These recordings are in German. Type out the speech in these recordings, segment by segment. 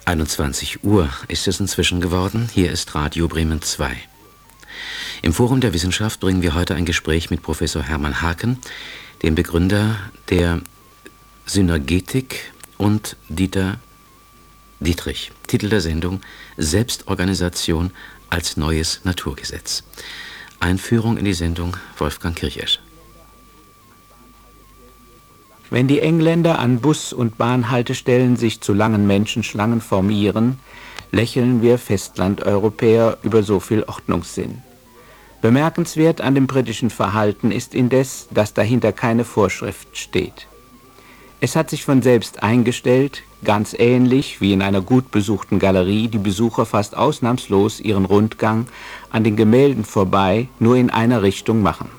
21 Uhr ist es inzwischen geworden. Hier ist Radio Bremen 2. Im Forum der Wissenschaft bringen wir heute ein Gespräch mit Professor Hermann Haken, dem Begründer der Synergetik, und Dieter Dietrich. Titel der Sendung: Selbstorganisation als neues Naturgesetz. Einführung in die Sendung Wolfgang Kirchesch. Wenn die Engländer an Bus- und Bahnhaltestellen sich zu langen Menschenschlangen formieren, lächeln wir Festlandeuropäer über so viel Ordnungssinn. Bemerkenswert an dem britischen Verhalten ist indes, dass dahinter keine Vorschrift steht. Es hat sich von selbst eingestellt, ganz ähnlich wie in einer gut besuchten Galerie die Besucher fast ausnahmslos ihren Rundgang an den Gemälden vorbei nur in einer Richtung machen.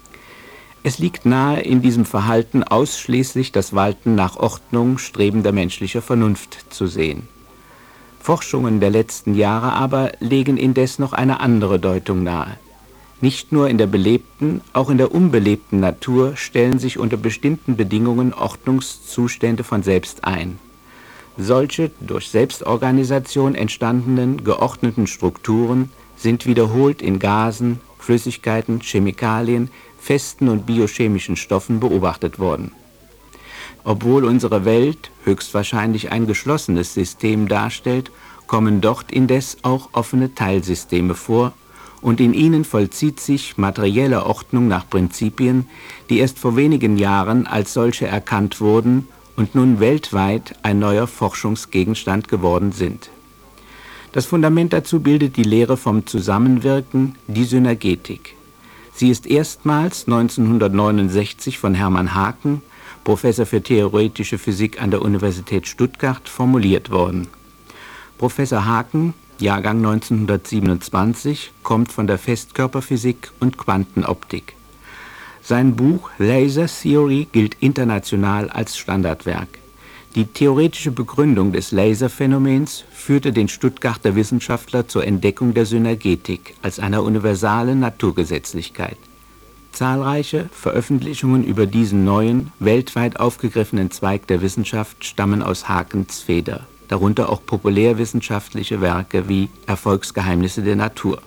Es liegt nahe, in diesem Verhalten ausschließlich das Walten nach Ordnung strebender menschlicher Vernunft zu sehen. Forschungen der letzten Jahre aber legen indes noch eine andere Deutung nahe. Nicht nur in der belebten, auch in der unbelebten Natur stellen sich unter bestimmten Bedingungen Ordnungszustände von selbst ein. Solche durch Selbstorganisation entstandenen, geordneten Strukturen sind wiederholt in Gasen, Flüssigkeiten, Chemikalien, festen und biochemischen Stoffen beobachtet worden. Obwohl unsere Welt höchstwahrscheinlich ein geschlossenes System darstellt, kommen dort indes auch offene Teilsysteme vor, und in ihnen vollzieht sich materielle Ordnung nach Prinzipien, die erst vor wenigen Jahren als solche erkannt wurden und nun weltweit ein neuer Forschungsgegenstand geworden sind. Das Fundament dazu bildet die Lehre vom Zusammenwirken, die Synergetik. Sie ist erstmals 1969 von Hermann Haken, Professor für theoretische Physik an der Universität Stuttgart, formuliert worden. Professor Haken, Jahrgang 1927, kommt von der Festkörperphysik und Quantenoptik. Sein Buch Laser Theory gilt international als Standardwerk. Die theoretische Begründung des Laserphänomens führte den Stuttgarter Wissenschaftler zur Entdeckung der Synergetik als einer universalen Naturgesetzlichkeit. Zahlreiche Veröffentlichungen über diesen neuen, weltweit aufgegriffenen Zweig der Wissenschaft stammen aus Hakens Feder, darunter auch populärwissenschaftliche Werke wie Erfolgsgeheimnisse der Natur.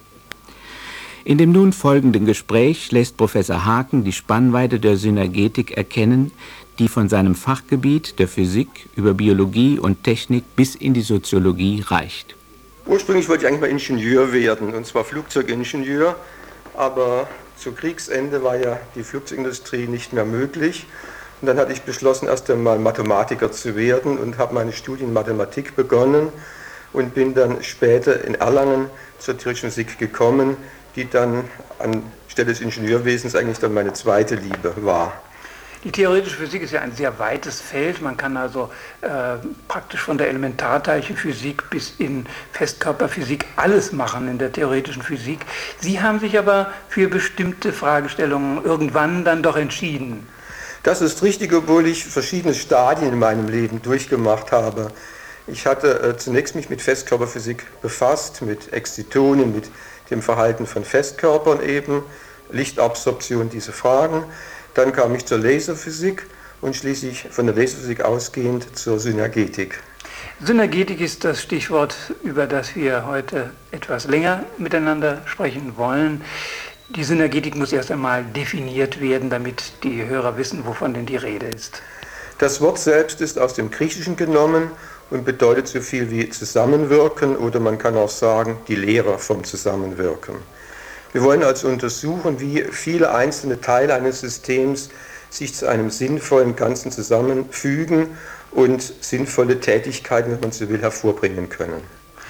In dem nun folgenden Gespräch lässt Professor Haken die Spannweite der Synergetik erkennen, die von seinem Fachgebiet der Physik über Biologie und Technik bis in die Soziologie reicht. Ursprünglich wollte ich eigentlich mal Ingenieur werden, und zwar Flugzeugingenieur, aber zu Kriegsende war ja die Flugzeugindustrie nicht mehr möglich. Und dann hatte ich beschlossen, erst einmal Mathematiker zu werden und habe meine Studien in Mathematik begonnen und bin dann später in Erlangen zur theoretischen Physik gekommen, die dann anstelle des Ingenieurwesens eigentlich dann meine zweite Liebe war. Die theoretische Physik ist ja ein sehr weites Feld. Man kann also praktisch von der Elementarteilchenphysik bis in Festkörperphysik alles machen in der theoretischen Physik. Sie haben sich aber für bestimmte Fragestellungen irgendwann dann doch entschieden. Das ist richtig, obwohl ich verschiedene Stadien in meinem Leben durchgemacht habe. Ich hatte zunächst mich mit Festkörperphysik befasst, mit Exzitonen, mit dem Verhalten von Festkörpern eben, Lichtabsorption, diese Fragen. Dann kam ich zur Laserphysik und schließlich von der Laserphysik ausgehend zur Synergetik. Synergetik ist das Stichwort, über das wir heute etwas länger miteinander sprechen wollen. Die Synergetik muss erst einmal definiert werden, damit die Hörer wissen, wovon denn die Rede ist. Das Wort selbst ist aus dem Griechischen genommen und bedeutet so viel wie Zusammenwirken, oder man kann auch sagen, die Lehre vom Zusammenwirken. Wir wollen also untersuchen, wie viele einzelne Teile eines Systems sich zu einem sinnvollen Ganzen zusammenfügen und sinnvolle Tätigkeiten, wenn man so will, hervorbringen können.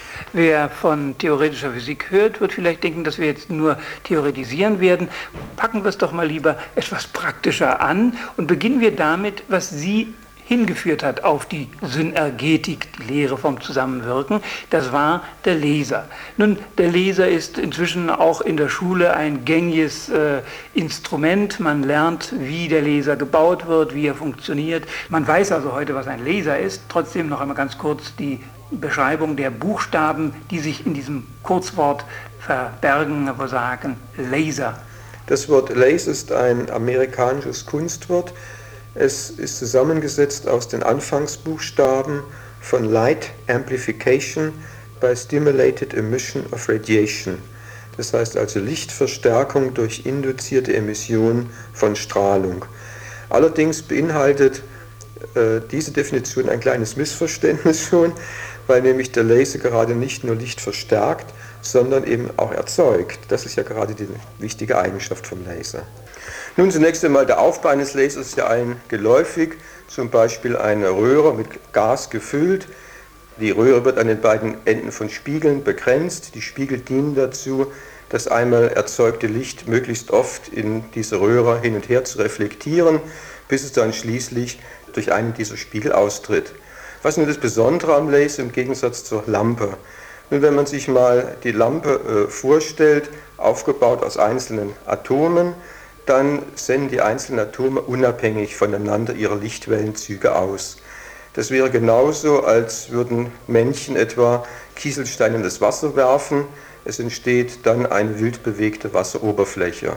Wer von theoretischer Physik hört, wird vielleicht denken, dass wir jetzt nur theoretisieren werden. Packen wir es doch mal lieber etwas praktischer an und beginnen wir damit, was Sie hingeführt hat auf die Synergetik, die Lehre vom Zusammenwirken. Das war der Laser. Nun, der Laser ist inzwischen auch in der Schule ein gängiges Instrument. Man lernt, wie der Laser gebaut wird, wie er funktioniert. Man weiß also heute, was ein Laser ist. Trotzdem noch einmal ganz kurz die Beschreibung der Buchstaben, die sich in diesem Kurzwort verbergen, wo sagen Laser. Das Wort Laser ist ein amerikanisches Kunstwort. Es ist zusammengesetzt aus den Anfangsbuchstaben von Light Amplification by Stimulated Emission of Radiation. Das heißt also Lichtverstärkung durch induzierte Emission von Strahlung. Allerdings beinhaltet diese Definition ein kleines Missverständnis schon, weil nämlich der Laser gerade nicht nur Licht verstärkt, sondern eben auch erzeugt. Das ist ja gerade die wichtige Eigenschaft vom Laser. Nun zunächst einmal der Aufbau eines Lasers ist ja allen geläufig, zum Beispiel eine Röhre mit Gas gefüllt. Die Röhre wird an den beiden Enden von Spiegeln begrenzt. Die Spiegel dienen dazu, das einmal erzeugte Licht möglichst oft in diese Röhre hin und her zu reflektieren, bis es dann schließlich durch einen dieser Spiegel austritt. Was ist nun das Besondere am Laser im Gegensatz zur Lampe? Nun, wenn man sich mal die Lampe vorstellt, aufgebaut aus einzelnen Atomen, dann senden die einzelnen Atome unabhängig voneinander ihre Lichtwellenzüge aus. Das wäre genauso, als würden Männchen etwa Kieselsteine in das Wasser werfen. Es entsteht dann eine wild bewegte Wasseroberfläche.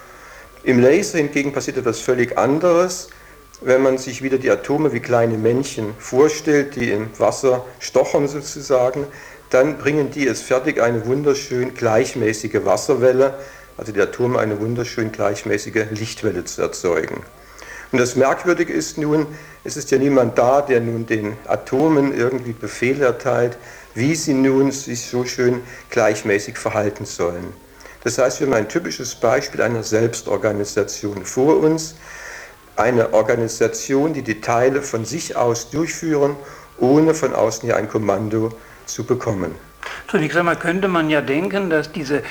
Im Laser hingegen passiert etwas völlig anderes. Wenn man sich wieder die Atome wie kleine Männchen vorstellt, die im Wasser stochern sozusagen, dann bringen die es fertig, eine wunderschön gleichmäßige Wasserwelle, also die Atome eine wunderschön gleichmäßige Lichtwelle zu erzeugen. Und das Merkwürdige ist nun, es ist ja niemand da, der nun den Atomen irgendwie Befehle erteilt, wie sie nun sich so schön gleichmäßig verhalten sollen. Das heißt, wir haben ein typisches Beispiel einer Selbstorganisation vor uns, eine Organisation, die die Teile von sich aus durchführen, ohne von außen hier ein Kommando zu bekommen. Zunächst einmal könnte man ja denken, dass diese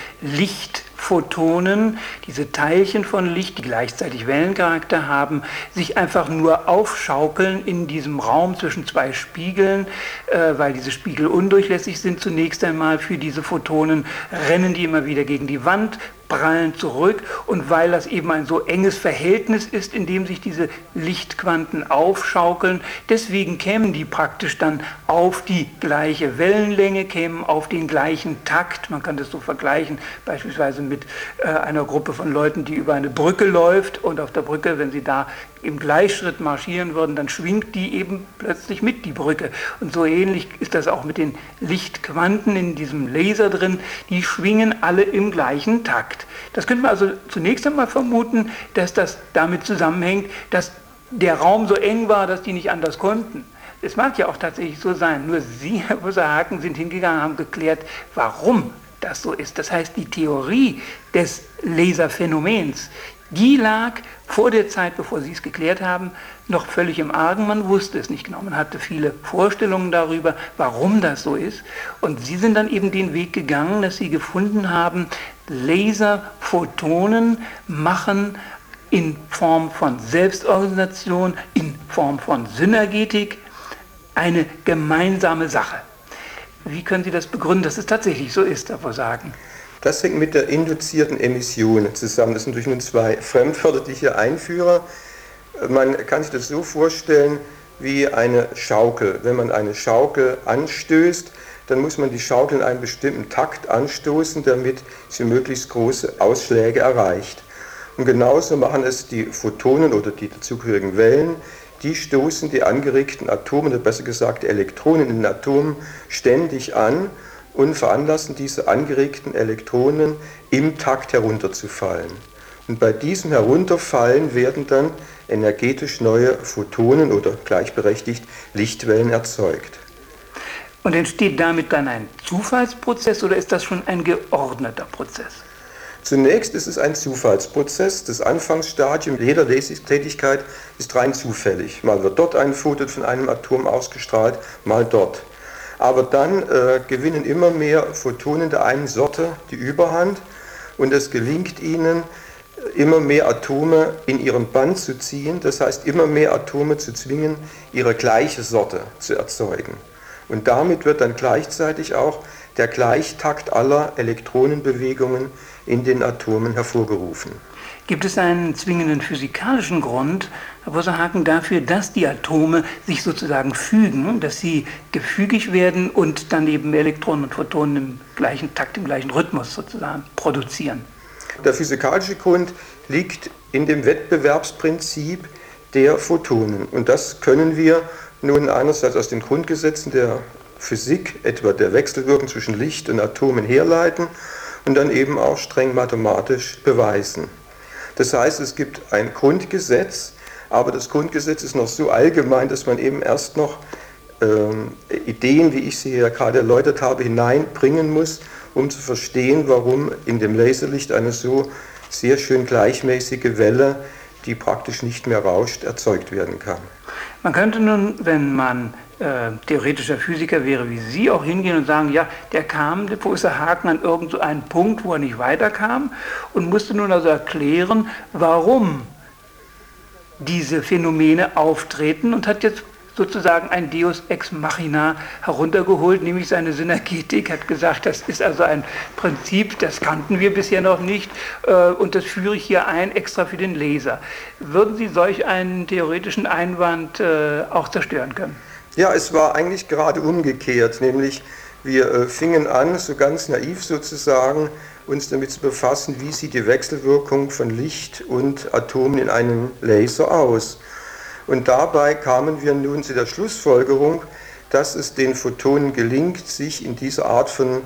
Lichtphotonen, diese Teilchen von Licht, die gleichzeitig Wellencharakter haben, sich einfach nur aufschaukeln in diesem Raum zwischen zwei Spiegeln, weil diese Spiegel undurchlässig sind zunächst einmal für diese Photonen, rennen die immer wieder gegen die Wand, prallen zurück, und weil das eben ein so enges Verhältnis ist, in dem sich diese Lichtquanten aufschaukeln, deswegen kämen die praktisch dann auf die gleiche Wellenlänge, kämen auf den gleichen Takt. Man kann das so vergleichen, beispielsweise mit einer Gruppe von Leuten, die über eine Brücke läuft, und auf der Brücke, wenn sie da im Gleichschritt marschieren würden, dann schwingt die eben plötzlich mit, die Brücke. Und so ähnlich ist das auch mit den Lichtquanten in diesem Laser drin, die schwingen alle im gleichen Takt. Das könnte man also zunächst einmal vermuten, dass das damit zusammenhängt, dass der Raum so eng war, dass die nicht anders konnten. Es mag ja auch tatsächlich so sein, nur Sie, Herr Professor Haken, sind hingegangen und haben geklärt, warum das so ist. Das heißt, die Theorie des Laserphänomens, die lag vor der Zeit, bevor Sie es geklärt haben, noch völlig im Argen. Man wusste es nicht genau. Man hatte viele Vorstellungen darüber, warum das so ist. Und Sie sind dann eben den Weg gegangen, dass Sie gefunden haben, Laserphotonen machen in Form von Selbstorganisation, in Form von Synergetik eine gemeinsame Sache. Wie können Sie das begründen, dass es tatsächlich so ist, Herr Sagen? Das hängt mit der induzierten Emission zusammen. Das sind natürlich nun zwei Fremdwörter, die ich hier einführe. Man kann sich das so vorstellen wie eine Schaukel. Wenn man eine Schaukel anstößt, dann muss man die Schaukel in einem bestimmten Takt anstoßen, damit sie möglichst große Ausschläge erreicht. Und genauso machen es die Photonen oder die dazugehörigen Wellen. Die stoßen die angeregten Atome, oder besser gesagt die Elektronen in den Atomen, ständig an und veranlassen diese angeregten Elektronen im Takt herunterzufallen. Und bei diesem Herunterfallen werden dann energetisch neue Photonen oder gleichberechtigt Lichtwellen erzeugt. Und entsteht damit dann ein Zufallsprozess oder ist das schon ein geordneter Prozess? Zunächst ist es ein Zufallsprozess. Das Anfangsstadium jeder Lasertätigkeit ist rein zufällig. Mal wird dort ein Photon von einem Atom ausgestrahlt, mal dort. Aber dann gewinnen immer mehr Photonen der einen Sorte die Überhand und es gelingt ihnen, immer mehr Atome in ihren Band zu ziehen, das heißt immer mehr Atome zu zwingen, ihre gleiche Sorte zu erzeugen. Und damit wird dann gleichzeitig auch der Gleichtakt aller Elektronenbewegungen in den Atomen hervorgerufen. Gibt es einen zwingenden physikalischen Grund, Herr Professor Haken, dafür, dass die Atome sich sozusagen fügen, dass sie gefügig werden und dann eben Elektronen und Photonen im gleichen Takt, im gleichen Rhythmus sozusagen produzieren? Der physikalische Grund liegt in dem Wettbewerbsprinzip der Photonen. Und das können wir nun einerseits aus den Grundgesetzen der Physik, etwa der Wechselwirkung zwischen Licht und Atomen, herleiten und dann eben auch streng mathematisch beweisen. Das heißt, es gibt ein Grundgesetz, aber das Grundgesetz ist noch so allgemein, dass man eben erst noch Ideen, wie ich sie ja gerade erläutert habe, hineinbringen muss, um zu verstehen, warum in dem Laserlicht eine so sehr schön gleichmäßige Welle, die praktisch nicht mehr rauscht, erzeugt werden kann. Man könnte nun, wenn man theoretischer Physiker wäre wie Sie, auch hingehen und sagen, ja, der Professor Haken, an irgendeinen Punkt, wo er nicht weiterkam und musste nun also erklären, warum diese Phänomene auftreten und hat jetzt sozusagen ein Deus ex machina heruntergeholt, nämlich seine Synergetik, hat gesagt, das ist also ein Prinzip, das kannten wir bisher noch nicht und das führe ich hier ein, extra für den Laser. Würden Sie solch einen theoretischen Einwand auch zerstören können? Ja, es war eigentlich gerade umgekehrt, nämlich wir fingen an, so ganz naiv sozusagen, uns damit zu befassen, wie sieht die Wechselwirkung von Licht und Atomen in einem Laser aus. Und dabei kamen wir nun zu der Schlussfolgerung, dass es den Photonen gelingt, sich in dieser Art von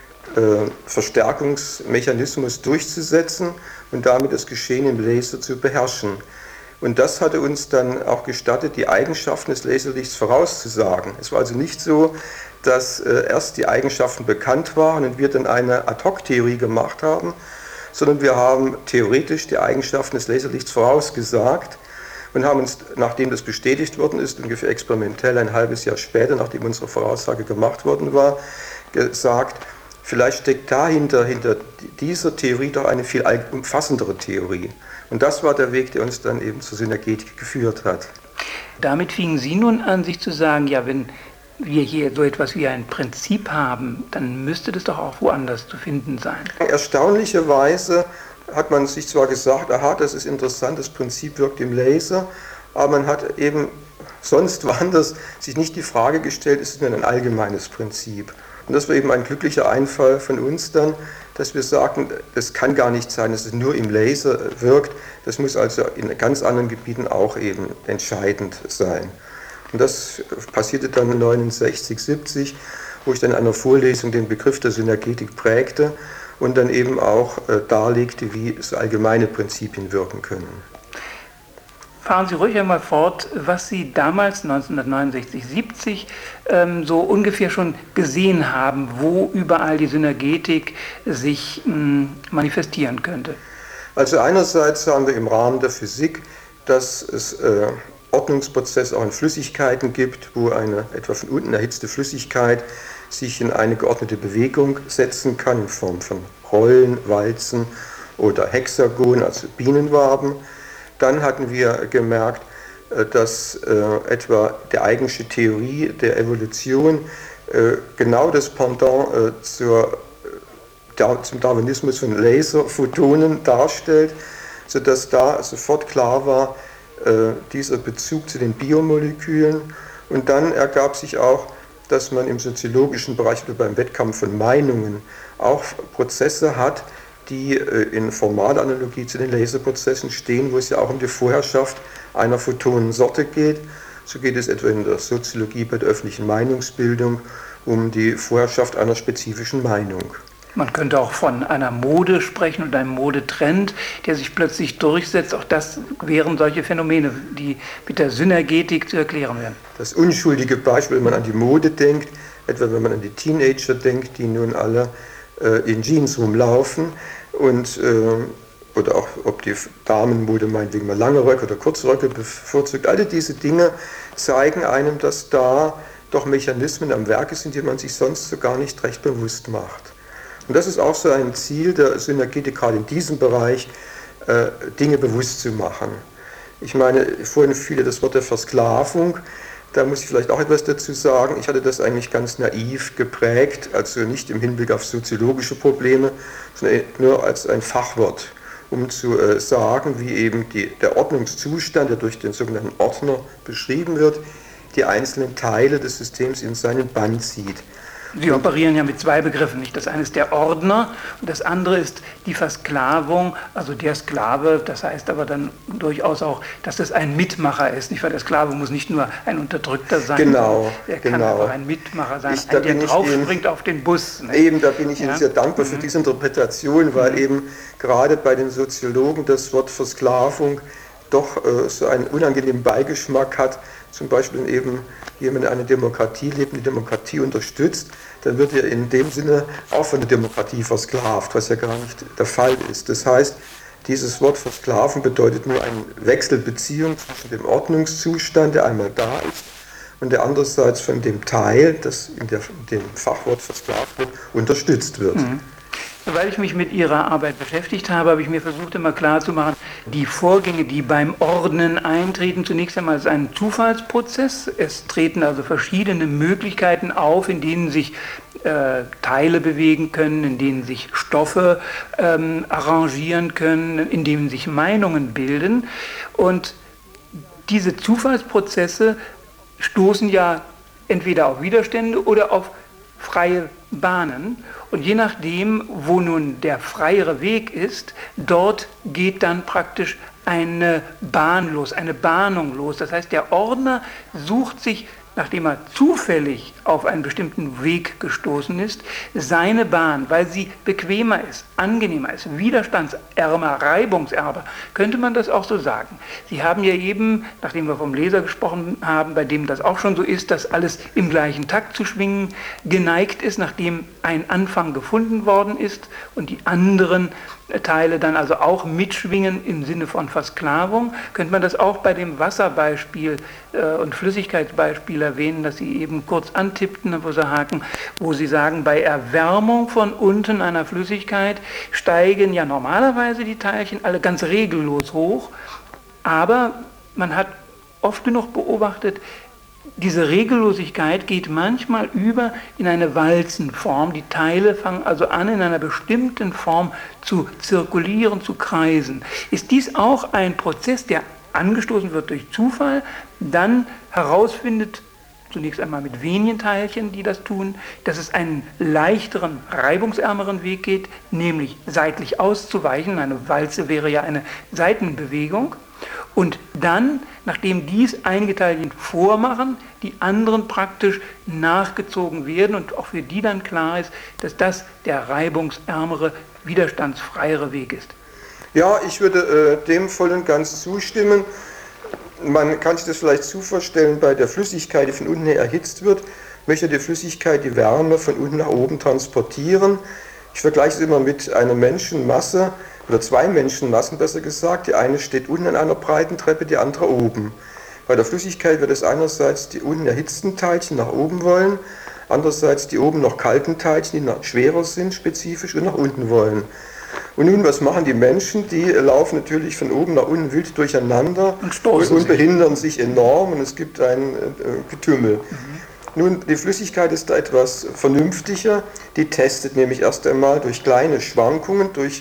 Verstärkungsmechanismus durchzusetzen und damit das Geschehen im Laser zu beherrschen. Und das hatte uns dann auch gestattet, die Eigenschaften des Laserlichts vorauszusagen. Es war also nicht so, dass erst die Eigenschaften bekannt waren und wir dann eine Ad-hoc-Theorie gemacht haben, sondern wir haben theoretisch die Eigenschaften des Laserlichts vorausgesagt und haben uns, nachdem das bestätigt worden ist, ungefähr experimentell ein halbes Jahr später, nachdem unsere Voraussage gemacht worden war, gesagt, vielleicht steckt dahinter, hinter dieser Theorie doch eine viel umfassendere Theorie. Und das war der Weg, der uns dann eben zur Synergetik geführt hat. Damit fingen Sie nun an, sich zu sagen, ja, wenn wir hier so etwas wie ein Prinzip haben, dann müsste das doch auch woanders zu finden sein. Erstaunlicherweise hat man sich zwar gesagt, aha, das ist interessant, das Prinzip wirkt im Laser, aber man hat eben sonst woanders sich nicht die Frage gestellt, ist es denn ein allgemeines Prinzip? Und das war eben ein glücklicher Einfall von uns dann, dass wir sagten, es kann gar nicht sein, dass es nur im Laser wirkt, das muss also in ganz anderen Gebieten auch eben entscheidend sein. Und das passierte dann 1969, 70, wo ich dann in einer Vorlesung den Begriff der Synergetik prägte und dann eben auch darlegte, wie so allgemeine Prinzipien wirken können. Fahren Sie ruhig einmal fort, was Sie damals, 1969, 70, so ungefähr schon gesehen haben, wo überall die Synergetik sich manifestieren könnte. Also einerseits haben wir im Rahmen der Physik, dass es Ordnungsprozesse auch in Flüssigkeiten gibt, wo eine etwa von unten erhitzte Flüssigkeit sich in eine geordnete Bewegung setzen kann, in Form von Rollen, Walzen oder Hexagon, also Bienenwaben. Dann hatten wir gemerkt, dass etwa die eigentliche Theorie der Evolution genau das Pendant zum Darwinismus von Laserphotonen darstellt, sodass da sofort klar war, dieser Bezug zu den Biomolekülen. Und dann ergab sich auch, dass man im soziologischen Bereich oder beim Wettkampf von Meinungen auch Prozesse hat, die in formaler Analogie zu den Laserprozessen stehen, wo es ja auch um die Vorherrschaft einer Photonensorte geht. So geht es etwa in der Soziologie bei der öffentlichen Meinungsbildung um die Vorherrschaft einer spezifischen Meinung. Man könnte auch von einer Mode sprechen und einem Modetrend, der sich plötzlich durchsetzt. Auch das wären solche Phänomene, die mit der Synergetik zu erklären wären. Das unschuldige Beispiel, wenn man an die Mode denkt, etwa wenn man an die Teenager denkt, die nun alle in Jeans rumlaufen und oder auch ob die Damenmode meinetwegen mal lange Röcke oder kurze Röcke bevorzugt. Alle diese Dinge zeigen einem, dass da doch Mechanismen am Werke sind, die man sich sonst so gar nicht recht bewusst macht. Und das ist auch so ein Ziel der Synergetik, gerade in diesem Bereich, Dinge bewusst zu machen. Ich meine, vorhin fiel das Wort der Versklavung, da muss ich vielleicht auch etwas dazu sagen. Ich hatte das eigentlich ganz naiv geprägt, also nicht im Hinblick auf soziologische Probleme, sondern nur als ein Fachwort, um zu sagen, wie eben der Ordnungszustand, der durch den sogenannten Ordner beschrieben wird, die einzelnen Teile des Systems in seinen Bann zieht. Sie operieren ja mit zwei Begriffen, nicht? Das eine ist der Ordner und das andere ist die Versklavung, also der Sklave. Das heißt aber dann durchaus auch, dass das ein Mitmacher ist, nicht? Weil der Sklave muss nicht nur ein Unterdrückter sein, genau, er kann einfach ein Mitmacher sein, der draufspringt auf den Bus. Nicht? Eben, da bin ich Ihnen sehr dankbar für diese Interpretation, weil eben gerade bei den Soziologen das Wort Versklavung doch so einen unangenehmen Beigeschmack hat. Zum Beispiel, wenn eben jemand in einer Demokratie lebt und die Demokratie unterstützt, dann wird er in dem Sinne auch von der Demokratie versklavt, was ja gar nicht der Fall ist. Das heißt, dieses Wort Versklaven bedeutet nur eine Wechselbeziehung zwischen dem Ordnungszustand, der einmal da ist, und der andererseits von dem Teil, das in dem Fachwort versklavt wird, unterstützt wird. Weil ich mich mit Ihrer Arbeit beschäftigt habe, habe ich mir versucht, immer klarzumachen, die Vorgänge, die beim Ordnen eintreten, zunächst einmal ist ein Zufallsprozess. Es treten also verschiedene Möglichkeiten auf, in denen sich Teile bewegen können, in denen sich Stoffe arrangieren können, in denen sich Meinungen bilden. Und diese Zufallsprozesse stoßen ja entweder auf Widerstände oder auf freie Bahnen. Und je nachdem, wo nun der freiere Weg ist, dort geht dann praktisch eine Bahn los, eine Bahnung los. Das heißt, der Ordner sucht sich, nachdem er zufällig auf einen bestimmten Weg gestoßen ist, seine Bahn, weil sie bequemer ist, angenehmer ist, widerstandsärmer, reibungsärmer. Könnte man das auch so sagen? Sie haben ja eben, nachdem wir vom Leser gesprochen haben, bei dem das auch schon so ist, dass alles im gleichen Takt zu schwingen geneigt ist, nachdem ein Anfang gefunden worden ist und die anderen Teile dann also auch mitschwingen im Sinne von Versklavung, könnte man das auch bei dem Wasserbeispiel und Flüssigkeitsbeispiel erwähnen, das Sie eben kurz antippten, Herr Professor Haken, wo Sie sagen, bei Erwärmung von unten einer Flüssigkeit steigen ja normalerweise die Teilchen alle ganz regellos hoch, aber man hat oft genug beobachtet, diese Regellosigkeit geht manchmal über in eine Walzenform. Die Teile fangen also an, in einer bestimmten Form zu zirkulieren, zu kreisen. Ist dies auch ein Prozess, der angestoßen wird durch Zufall, dann herausfindet, zunächst einmal mit wenigen Teilchen, die das tun, dass es einen leichteren, reibungsärmeren Weg geht, nämlich seitlich auszuweichen. Eine Walze wäre ja eine Seitenbewegung. Und dann, nachdem dies einige Teilchen vormachen, die anderen praktisch nachgezogen werden und auch für die dann klar ist, dass das der reibungsärmere, widerstandsfreiere Weg ist. Ja, ich würde dem voll und ganz zustimmen. Man kann sich das vielleicht so vorstellen, bei der Flüssigkeit, die von unten her erhitzt wird, möchte die Flüssigkeit die Wärme von unten nach oben transportieren. Ich vergleiche es immer mit einer Menschenmasse, oder zwei Menschenmassen besser gesagt. Die eine steht unten an einer breiten Treppe, die andere oben. Bei der Flüssigkeit wird es einerseits die unten erhitzten Teilchen nach oben wollen, andererseits die oben noch kalten Teilchen, die noch schwerer sind, spezifisch und nach unten wollen. Und nun, was machen die Menschen? Die laufen natürlich von oben nach unten wild durcheinander und behindern sich enorm und es gibt ein Getümmel. Nun, die Flüssigkeit ist da etwas vernünftiger. Die testet nämlich erst einmal durch kleine Schwankungen, durch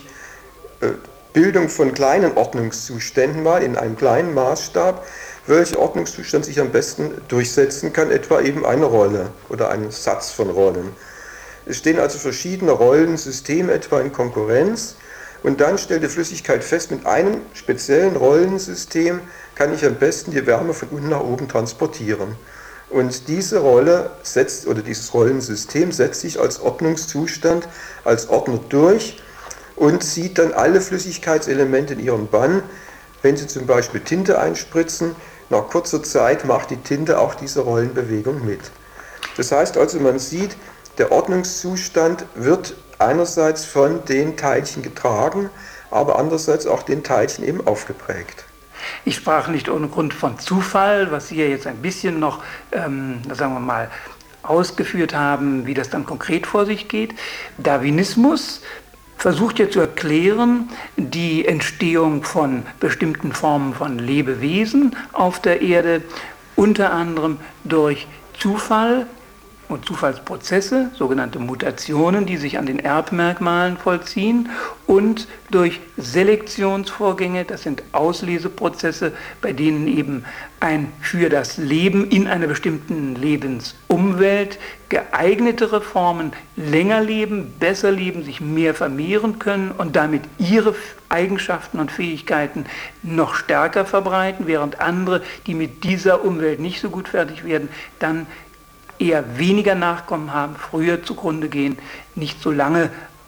Bildung von kleinen Ordnungszuständen mal in einem kleinen Maßstab, welcher Ordnungszustand sich am besten durchsetzen kann, etwa eben eine Rolle oder einen Satz von Rollen. Es stehen also verschiedene Rollensysteme etwa in Konkurrenz und dann stellt die Flüssigkeit fest, mit einem speziellen Rollensystem kann ich am besten die Wärme von unten nach oben transportieren. Und diese Rolle setzt, oder dieses Rollensystem setzt sich als Ordnungszustand, als Ordner durch und zieht dann alle Flüssigkeitselemente in ihren Bann. Wenn Sie zum Beispiel Tinte einspritzen, nach kurzer Zeit macht die Tinte auch diese Rollenbewegung mit. Das heißt also, man sieht, der Ordnungszustand wird einerseits von den Teilchen getragen, aber andererseits auch den Teilchen eben aufgeprägt. Ich sprach nicht ohne Grund von Zufall, was Sie ja jetzt ein bisschen noch, sagen wir mal, ausgeführt haben, wie das dann konkret vor sich geht. Darwinismus versucht ja zu erklären die Entstehung von bestimmten Formen von Lebewesen auf der Erde, unter anderem durch Zufall, und Zufallsprozesse, sogenannte Mutationen, die sich an den Erbmerkmalen vollziehen, und durch Selektionsvorgänge, das sind Ausleseprozesse, bei denen eben ein für das Leben in einer bestimmten Lebensumwelt geeignetere Formen länger leben, besser leben, sich mehr vermehren können und damit ihre Eigenschaften und Fähigkeiten noch stärker verbreiten, während andere, die mit dieser Umwelt nicht so gut fertig werden, dann eher weniger Nachkommen haben, früher zugrunde gehen, nicht so lange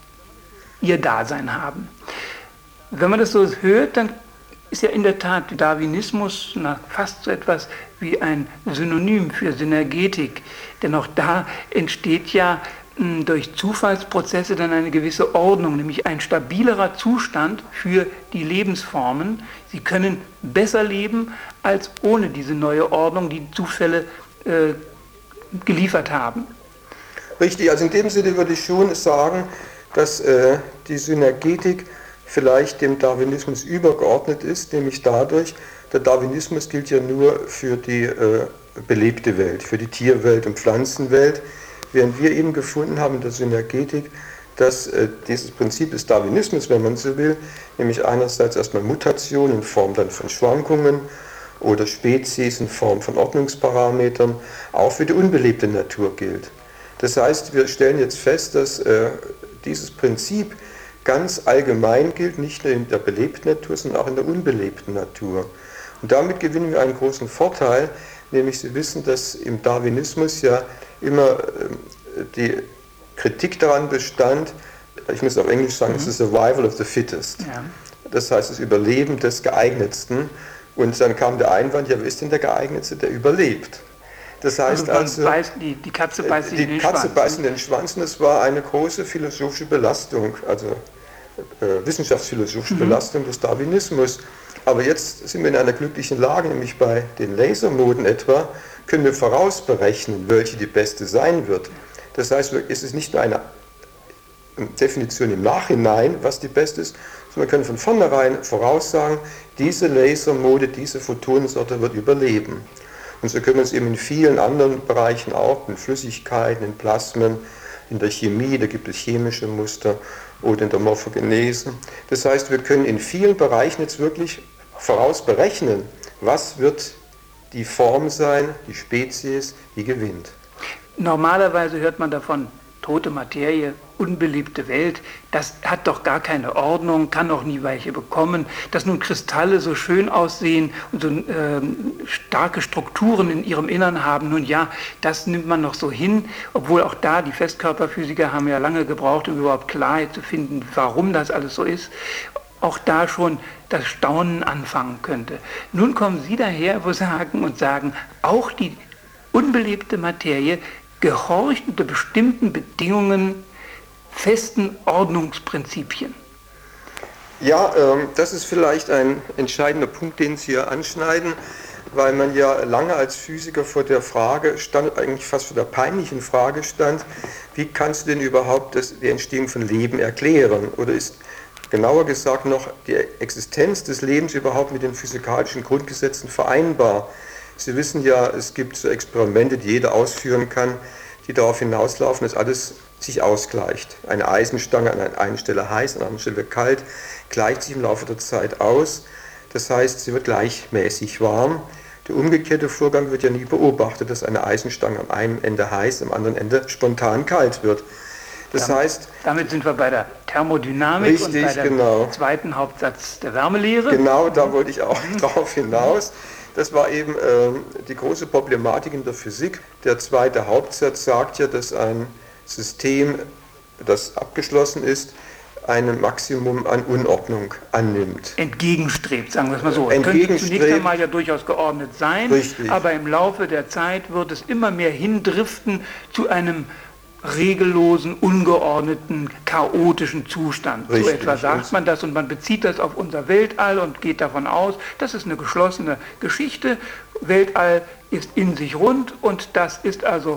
ihr Dasein haben. Wenn man das so hört, dann ist ja in der Tat Darwinismus fast so etwas wie ein Synonym für Synergetik, denn auch da entsteht ja durch Zufallsprozesse dann eine gewisse Ordnung, nämlich ein stabilerer Zustand für die Lebensformen. Sie können besser leben als ohne diese neue Ordnung, die Zufälle geliefert haben. Richtig, also in dem Sinne würde ich schon sagen, dass die Synergetik vielleicht dem Darwinismus übergeordnet ist, nämlich dadurch, der Darwinismus gilt ja nur für die belebte Welt, für die Tierwelt und Pflanzenwelt, während wir eben gefunden haben in der Synergetik, dass dieses Prinzip des Darwinismus, wenn man so will, nämlich einerseits erstmal Mutation in Form dann von Schwankungen oder Spezies in Form von Ordnungsparametern, auch für die unbelebte Natur gilt. Das heißt, wir stellen jetzt fest, dass dieses Prinzip ganz allgemein gilt, nicht nur in der belebten Natur, sondern auch in der unbelebten Natur. Und damit gewinnen wir einen großen Vorteil, nämlich Sie wissen, dass im Darwinismus ja immer die Kritik daran bestand, ich muss auf Englisch sagen, es ist Survival of the Fittest. Ja. Das heißt, das Überleben des Geeignetsten. Und dann kam der Einwand, ja, wer ist denn der Geeignetste, der überlebt? Das heißt die Katze beißt in den Schwanz. Die Katze beißt in den Schwanz, und das war eine große philosophische Belastung, also wissenschaftsphilosophische Belastung des Darwinismus. Aber jetzt sind wir in einer glücklichen Lage, nämlich bei den Lasermoden etwa, können wir vorausberechnen, welche die beste sein wird. Das heißt, es ist nicht nur eine Definition im Nachhinein, was die beste ist, sondern wir können von vornherein voraussagen, diese Lasermode, diese Photonensorte wird überleben. Und so können wir es eben in vielen anderen Bereichen auch, in Flüssigkeiten, in Plasmen, in der Chemie, da gibt es chemische Muster, oder in der Morphogenese. Das heißt, wir können in vielen Bereichen jetzt wirklich vorausberechnen, was wird die Form sein, die Spezies, die gewinnt. Normalerweise hört man davon, tote Materie, unbelebte Welt, das hat doch gar keine Ordnung, kann auch nie welche bekommen. Dass nun Kristalle so schön aussehen und so starke Strukturen in ihrem Innern haben, nun ja, das nimmt man noch so hin, obwohl auch da die Festkörperphysiker haben ja lange gebraucht, um überhaupt Klarheit zu finden, warum das alles so ist. Auch da schon das Staunen anfangen könnte. Nun kommen Sie daher und sagen, auch die unbelebte Materie gehorcht unter bestimmten Bedingungen festen Ordnungsprinzipien. Ja, das ist vielleicht ein entscheidender Punkt, den Sie hier anschneiden, weil man ja lange als Physiker vor der Frage stand, eigentlich fast vor der peinlichen Frage stand, wie kannst du denn überhaupt die Entstehung von Leben erklären? Oder ist genauer gesagt noch die Existenz des Lebens überhaupt mit den physikalischen Grundgesetzen vereinbar? Sie wissen ja, es gibt so Experimente, die jeder ausführen kann, die darauf hinauslaufen, dass alles sich ausgleicht. Eine Eisenstange an einer Stelle heiß, an einer Stelle kalt, gleicht sich im Laufe der Zeit aus. Das heißt, sie wird gleichmäßig warm. Der umgekehrte Vorgang wird ja nie beobachtet, dass eine Eisenstange am einen Ende heiß, am anderen Ende spontan kalt wird. Das heißt, damit sind wir bei der Thermodynamik richtig, und bei dem zweiten Hauptsatz der Wärmelehre. Genau, da wollte ich auch drauf hinaus. Das war eben die große Problematik in der Physik. Der zweite Hauptsatz sagt ja, dass ein System, das abgeschlossen ist, ein Maximum an Unordnung annimmt. Entgegenstrebt, sagen wir es mal so. Es könnte zunächst einmal ja durchaus geordnet sein, richtig, aber im Laufe der Zeit wird es immer mehr hindriften zu einem regellosen, ungeordneten, chaotischen Zustand. Richtig, so etwa sagt man das und man bezieht das auf unser Weltall und geht davon aus, das ist eine geschlossene Geschichte. Weltall ist in sich rund und das ist also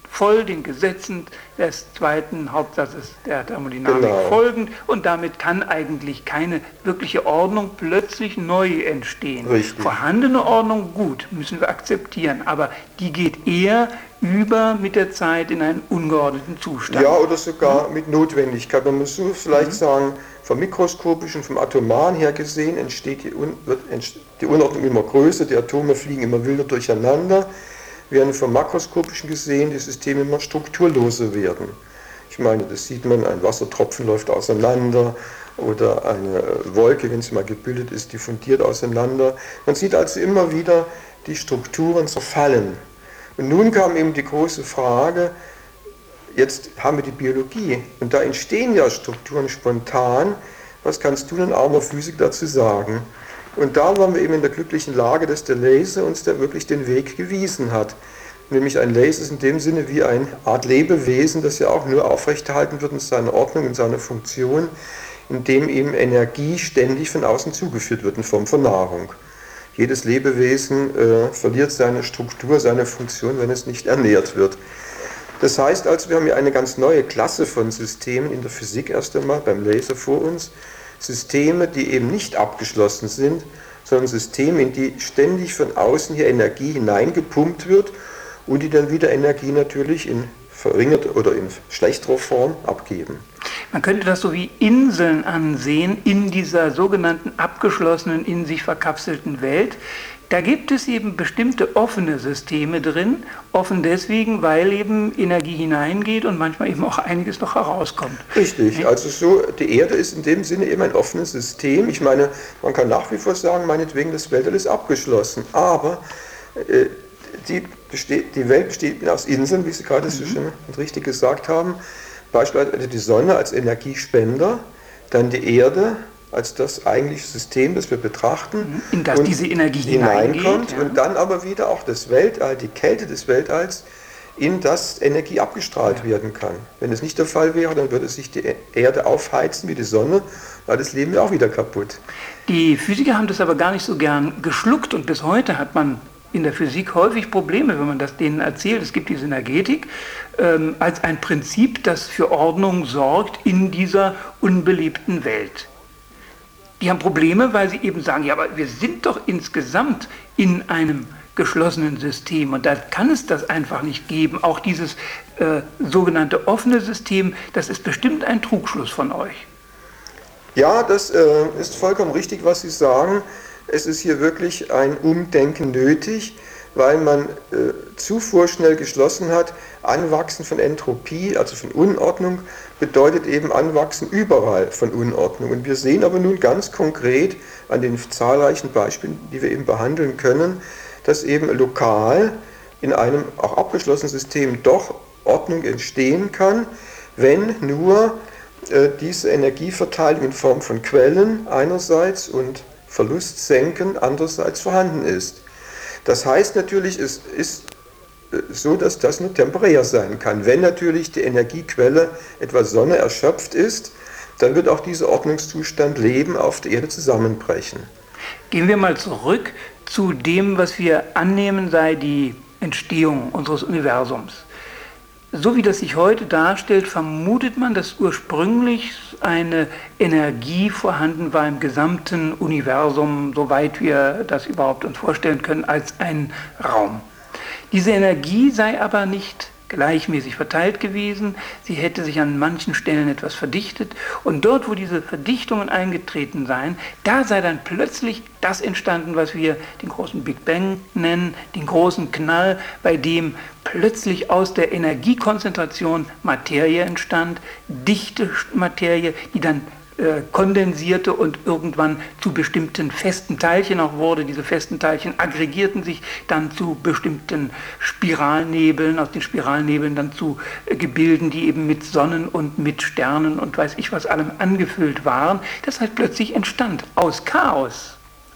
voll den Gesetzen des zweiten Hauptsatzes der Thermodynamik folgend, und damit kann eigentlich keine wirkliche Ordnung plötzlich neu entstehen. Richtig. Vorhandene Ordnung, gut, müssen wir akzeptieren, aber die geht eher über mit der Zeit in einen ungeordneten Zustand. Ja, oder sogar mit Notwendigkeit. Man muss so vielleicht sagen, vom mikroskopischen, vom atomaren her gesehen entsteht wird die Unordnung immer größer, die Atome fliegen immer wilder durcheinander, während vom makroskopischen gesehen die Systeme immer strukturloser werden. Ich meine, das sieht man, ein Wassertropfen läuft auseinander oder eine Wolke, wenn sie mal gebildet ist, diffundiert auseinander. Man sieht also immer wieder die Strukturen zerfallen. Und nun kam eben die große Frage, jetzt haben wir die Biologie und da entstehen ja Strukturen spontan. Was kannst du, ein armer Physiker, dazu sagen? Und da waren wir eben in der glücklichen Lage, dass der Laser uns da wirklich den Weg gewiesen hat. Nämlich ein Laser ist in dem Sinne wie eine Art Lebewesen, das ja auch nur aufrechterhalten wird in seiner Ordnung, in seiner Funktion, indem ihm Energie ständig von außen zugeführt wird in Form von Nahrung. Jedes Lebewesen verliert seine Struktur, seine Funktion, wenn es nicht ernährt wird. Das heißt also, wir haben hier eine ganz neue Klasse von Systemen in der Physik erst einmal beim Laser vor uns. Systeme, die eben nicht abgeschlossen sind, sondern Systeme, in die ständig von außen hier Energie hineingepumpt wird und die dann wieder Energie natürlich in verringerter oder in schlechterer Form abgeben. Man könnte das so wie Inseln ansehen in dieser sogenannten abgeschlossenen, in sich verkapselten Welt. Da gibt es eben bestimmte offene Systeme drin, offen deswegen, weil eben Energie hineingeht und manchmal eben auch einiges noch herauskommt. Richtig, also so, die Erde ist in dem Sinne eben ein offenes System. Ich meine, man kann nach wie vor sagen, meinetwegen, das Weltall ist abgeschlossen, aber die Welt besteht aus Inseln, wie Sie gerade so schön und richtig gesagt haben. Beispielsweise die Sonne als Energiespender, dann die Erde als das eigentliche System, das wir betrachten, in das diese Energie hineinkommt, ja. Und dann aber wieder auch das Weltall, die Kälte des Weltalls, in das Energie abgestrahlt werden kann. Wenn es nicht der Fall wäre, dann würde sich die Erde aufheizen wie die Sonne, weil das Leben ja auch wieder kaputt. Die Physiker haben das aber gar nicht so gern geschluckt und bis heute hat man in der Physik häufig Probleme, wenn man das denen erzählt. Es gibt die Synergetik als ein Prinzip, das für Ordnung sorgt in dieser unbelebten Welt. Die haben Probleme, weil sie eben sagen, ja, aber wir sind doch insgesamt in einem geschlossenen System und da kann es das einfach nicht geben. Auch dieses sogenannte offene System, das ist bestimmt ein Trugschluss von euch. Ja, das ist vollkommen richtig, was Sie sagen. Es ist hier wirklich ein Umdenken nötig, weil man zu vorschnell geschlossen hat. Anwachsen von Entropie, also von Unordnung, bedeutet eben Anwachsen überall von Unordnung. Und wir sehen aber nun ganz konkret an den zahlreichen Beispielen, die wir eben behandeln können, dass eben lokal in einem auch abgeschlossenen System doch Ordnung entstehen kann, wenn nur diese Energieverteilung in Form von Quellen einerseits und Verlustsenken andererseits vorhanden ist. Das heißt natürlich, es ist so, dass das nur temporär sein kann. Wenn natürlich die Energiequelle, etwa Sonne, erschöpft ist, dann wird auch dieser Ordnungszustand Leben auf der Erde zusammenbrechen. Gehen wir mal zurück zu dem, was wir annehmen, sei die Entstehung unseres Universums. So wie das sich heute darstellt, vermutet man, dass ursprünglich eine Energie vorhanden war im gesamten Universum, soweit wir das überhaupt uns vorstellen können, als ein Raum. Diese Energie sei aber nicht gleichmäßig verteilt gewesen, sie hätte sich an manchen Stellen etwas verdichtet und dort, wo diese Verdichtungen eingetreten seien, da sei dann plötzlich das entstanden, was wir den großen Big Bang nennen, den großen Knall, bei dem plötzlich aus der Energiekonzentration Materie entstand, dichte Materie, die dann kondensierte und irgendwann zu bestimmten festen Teilchen auch wurde. Diese festen Teilchen aggregierten sich dann zu bestimmten Spiralnebeln, aus den Spiralnebeln dann zu Gebilden, die eben mit Sonnen und mit Sternen und weiß ich was allem angefüllt waren. Das halt plötzlich entstand aus Chaos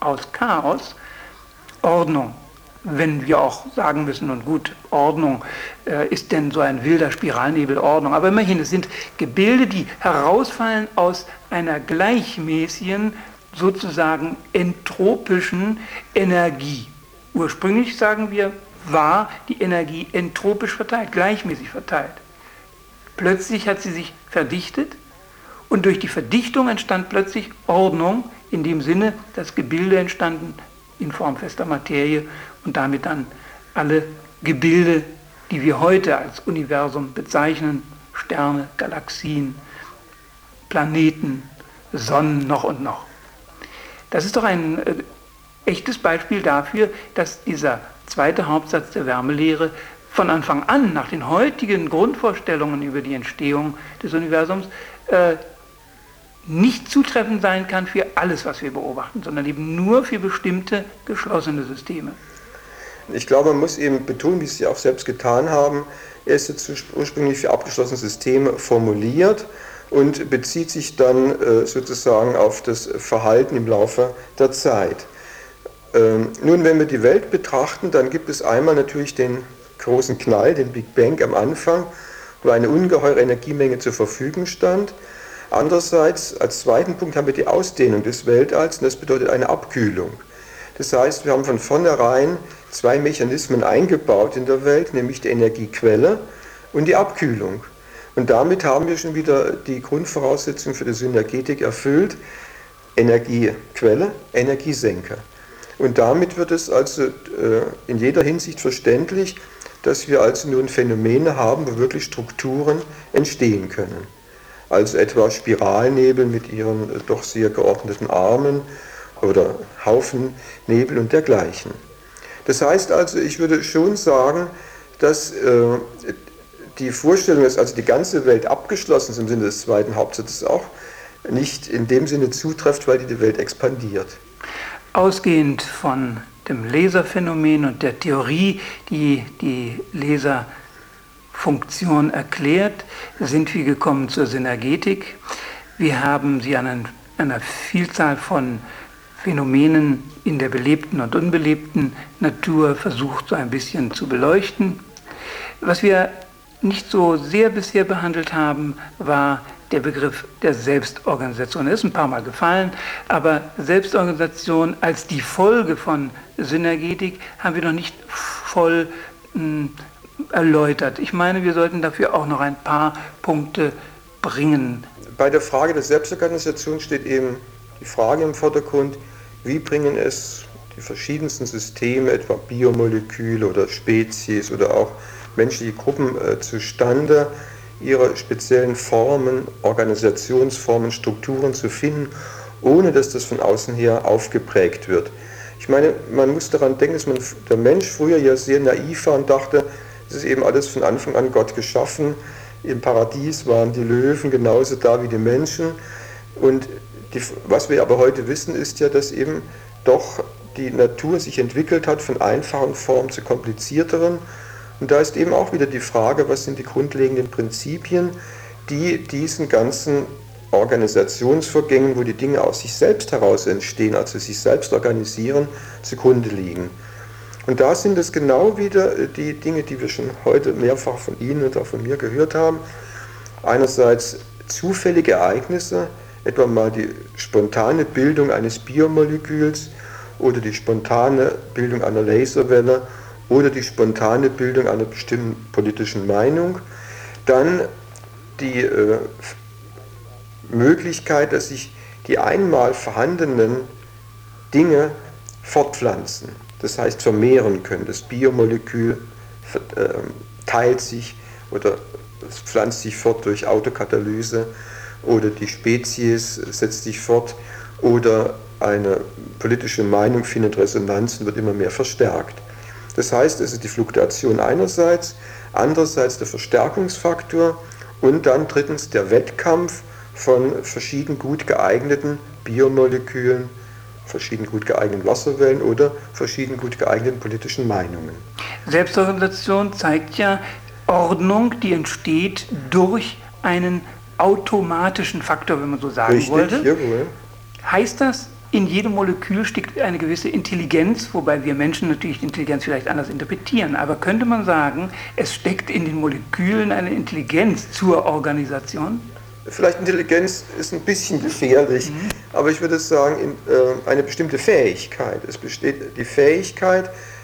Ordnung. Wenn wir auch sagen müssen, und gut, Ordnung ist denn so ein wilder Spiralnebel Ordnung. Aber immerhin, es sind Gebilde, die herausfallen aus einer gleichmäßigen, sozusagen entropischen Energie. Ursprünglich, sagen wir, war die Energie entropisch verteilt, gleichmäßig verteilt. Plötzlich hat sie sich verdichtet und durch die Verdichtung entstand plötzlich Ordnung, in dem Sinne, dass Gebilde entstanden in Form fester Materie und damit dann alle Gebilde, die wir heute als Universum bezeichnen, Sterne, Galaxien, Planeten, Sonnen noch und noch. Das ist doch ein echtes Beispiel dafür, dass dieser zweite Hauptsatz der Wärmelehre von Anfang an, nach den heutigen Grundvorstellungen über die Entstehung des Universums, nicht zutreffend sein kann für alles, was wir beobachten, sondern eben nur für bestimmte geschlossene Systeme. Ich glaube, man muss eben betonen, wie Sie auch selbst getan haben, er ist jetzt ursprünglich für abgeschlossene Systeme formuliert und bezieht sich dann sozusagen auf das Verhalten im Laufe der Zeit. Nun, wenn wir die Welt betrachten, dann gibt es einmal natürlich den großen Knall, den Big Bang am Anfang, wo eine ungeheure Energiemenge zur Verfügung stand. Andererseits, als zweiten Punkt, haben wir die Ausdehnung des Weltalls und das bedeutet eine Abkühlung. Das heißt, wir haben von vornherein zwei Mechanismen eingebaut in der Welt, nämlich die Energiequelle und die Abkühlung. Und damit haben wir schon wieder die Grundvoraussetzung für die Synergetik erfüllt: Energiequelle, Energiesenke. Und damit wird es also in jeder Hinsicht verständlich, dass wir also nun Phänomene haben, wo wirklich Strukturen entstehen können. Also etwa Spiralnebel mit ihren doch sehr geordneten Armen oder Haufennebel und dergleichen. Das heißt also, ich würde schon sagen, dass die Vorstellung, dass also die ganze Welt abgeschlossen ist im Sinne des zweiten Hauptsatzes, auch nicht in dem Sinne zutrifft, weil die Welt expandiert. Ausgehend von dem Laserphänomen und der Theorie, die die Laserfunktion erklärt, sind wir gekommen zur Synergetik. Wir haben sie an einer Vielzahl von Phänomenen in der belebten und unbelebten Natur versucht, so ein bisschen zu beleuchten. Was wir nicht so sehr bisher behandelt haben, war der Begriff der Selbstorganisation. Er ist ein paar Mal gefallen, aber Selbstorganisation als die Folge von Synergetik haben wir noch nicht voll erläutert. Ich meine, wir sollten dafür auch noch ein paar Punkte bringen. Bei der Frage der Selbstorganisation steht eben die Frage im Vordergrund, wie bringen es die verschiedensten Systeme, etwa Biomoleküle oder Spezies oder auch menschliche Gruppen zustande, ihre speziellen Formen, Organisationsformen, Strukturen zu finden, ohne dass das von außen her aufgeprägt wird. Ich meine, man muss daran denken, dass der Mensch früher ja sehr naiv war und dachte, es ist eben alles von Anfang an Gott geschaffen. Im Paradies waren die Löwen genauso da wie die Menschen. Und was wir aber heute wissen, ist ja, dass eben doch die Natur sich entwickelt hat von einfachen Formen zu komplizierteren. Und da ist eben auch wieder die Frage, was sind die grundlegenden Prinzipien, die diesen ganzen Organisationsvorgängen, wo die Dinge aus sich selbst heraus entstehen, also sich selbst organisieren, zugrunde liegen. Und da sind es genau wieder die Dinge, die wir schon heute mehrfach von Ihnen und auch von mir gehört haben. Einerseits zufällige Ereignisse, etwa mal die spontane Bildung eines Biomoleküls oder die spontane Bildung einer Laserwelle oder die spontane Bildung einer bestimmten politischen Meinung. Dann die Möglichkeit, dass sich die einmal vorhandenen Dinge fortpflanzen, das heißt vermehren können. Das Biomolekül teilt sich oder es pflanzt sich fort durch Autokatalyse oder die Spezies setzt sich fort oder eine politische Meinung findet Resonanz und wird immer mehr verstärkt. Das heißt, es ist die Fluktuation einerseits, andererseits der Verstärkungsfaktor und dann drittens der Wettkampf von verschieden gut geeigneten Biomolekülen, verschieden gut geeigneten Wasserwellen oder verschieden gut geeigneten politischen Meinungen. Selbstorganisation zeigt ja Ordnung, die entsteht durch einen automatischen Faktor, wenn man so sagen wollte. Jawohl. Heißt das, in jedem Molekül steckt eine gewisse Intelligenz, wobei wir Menschen natürlich die Intelligenz vielleicht anders interpretieren, aber könnte man sagen, es steckt in den Molekülen eine Intelligenz zur Organisation? Vielleicht Intelligenz ist ein bisschen gefährlich, aber ich würde sagen, eine bestimmte Fähigkeit. Es besteht die Fähigkeit,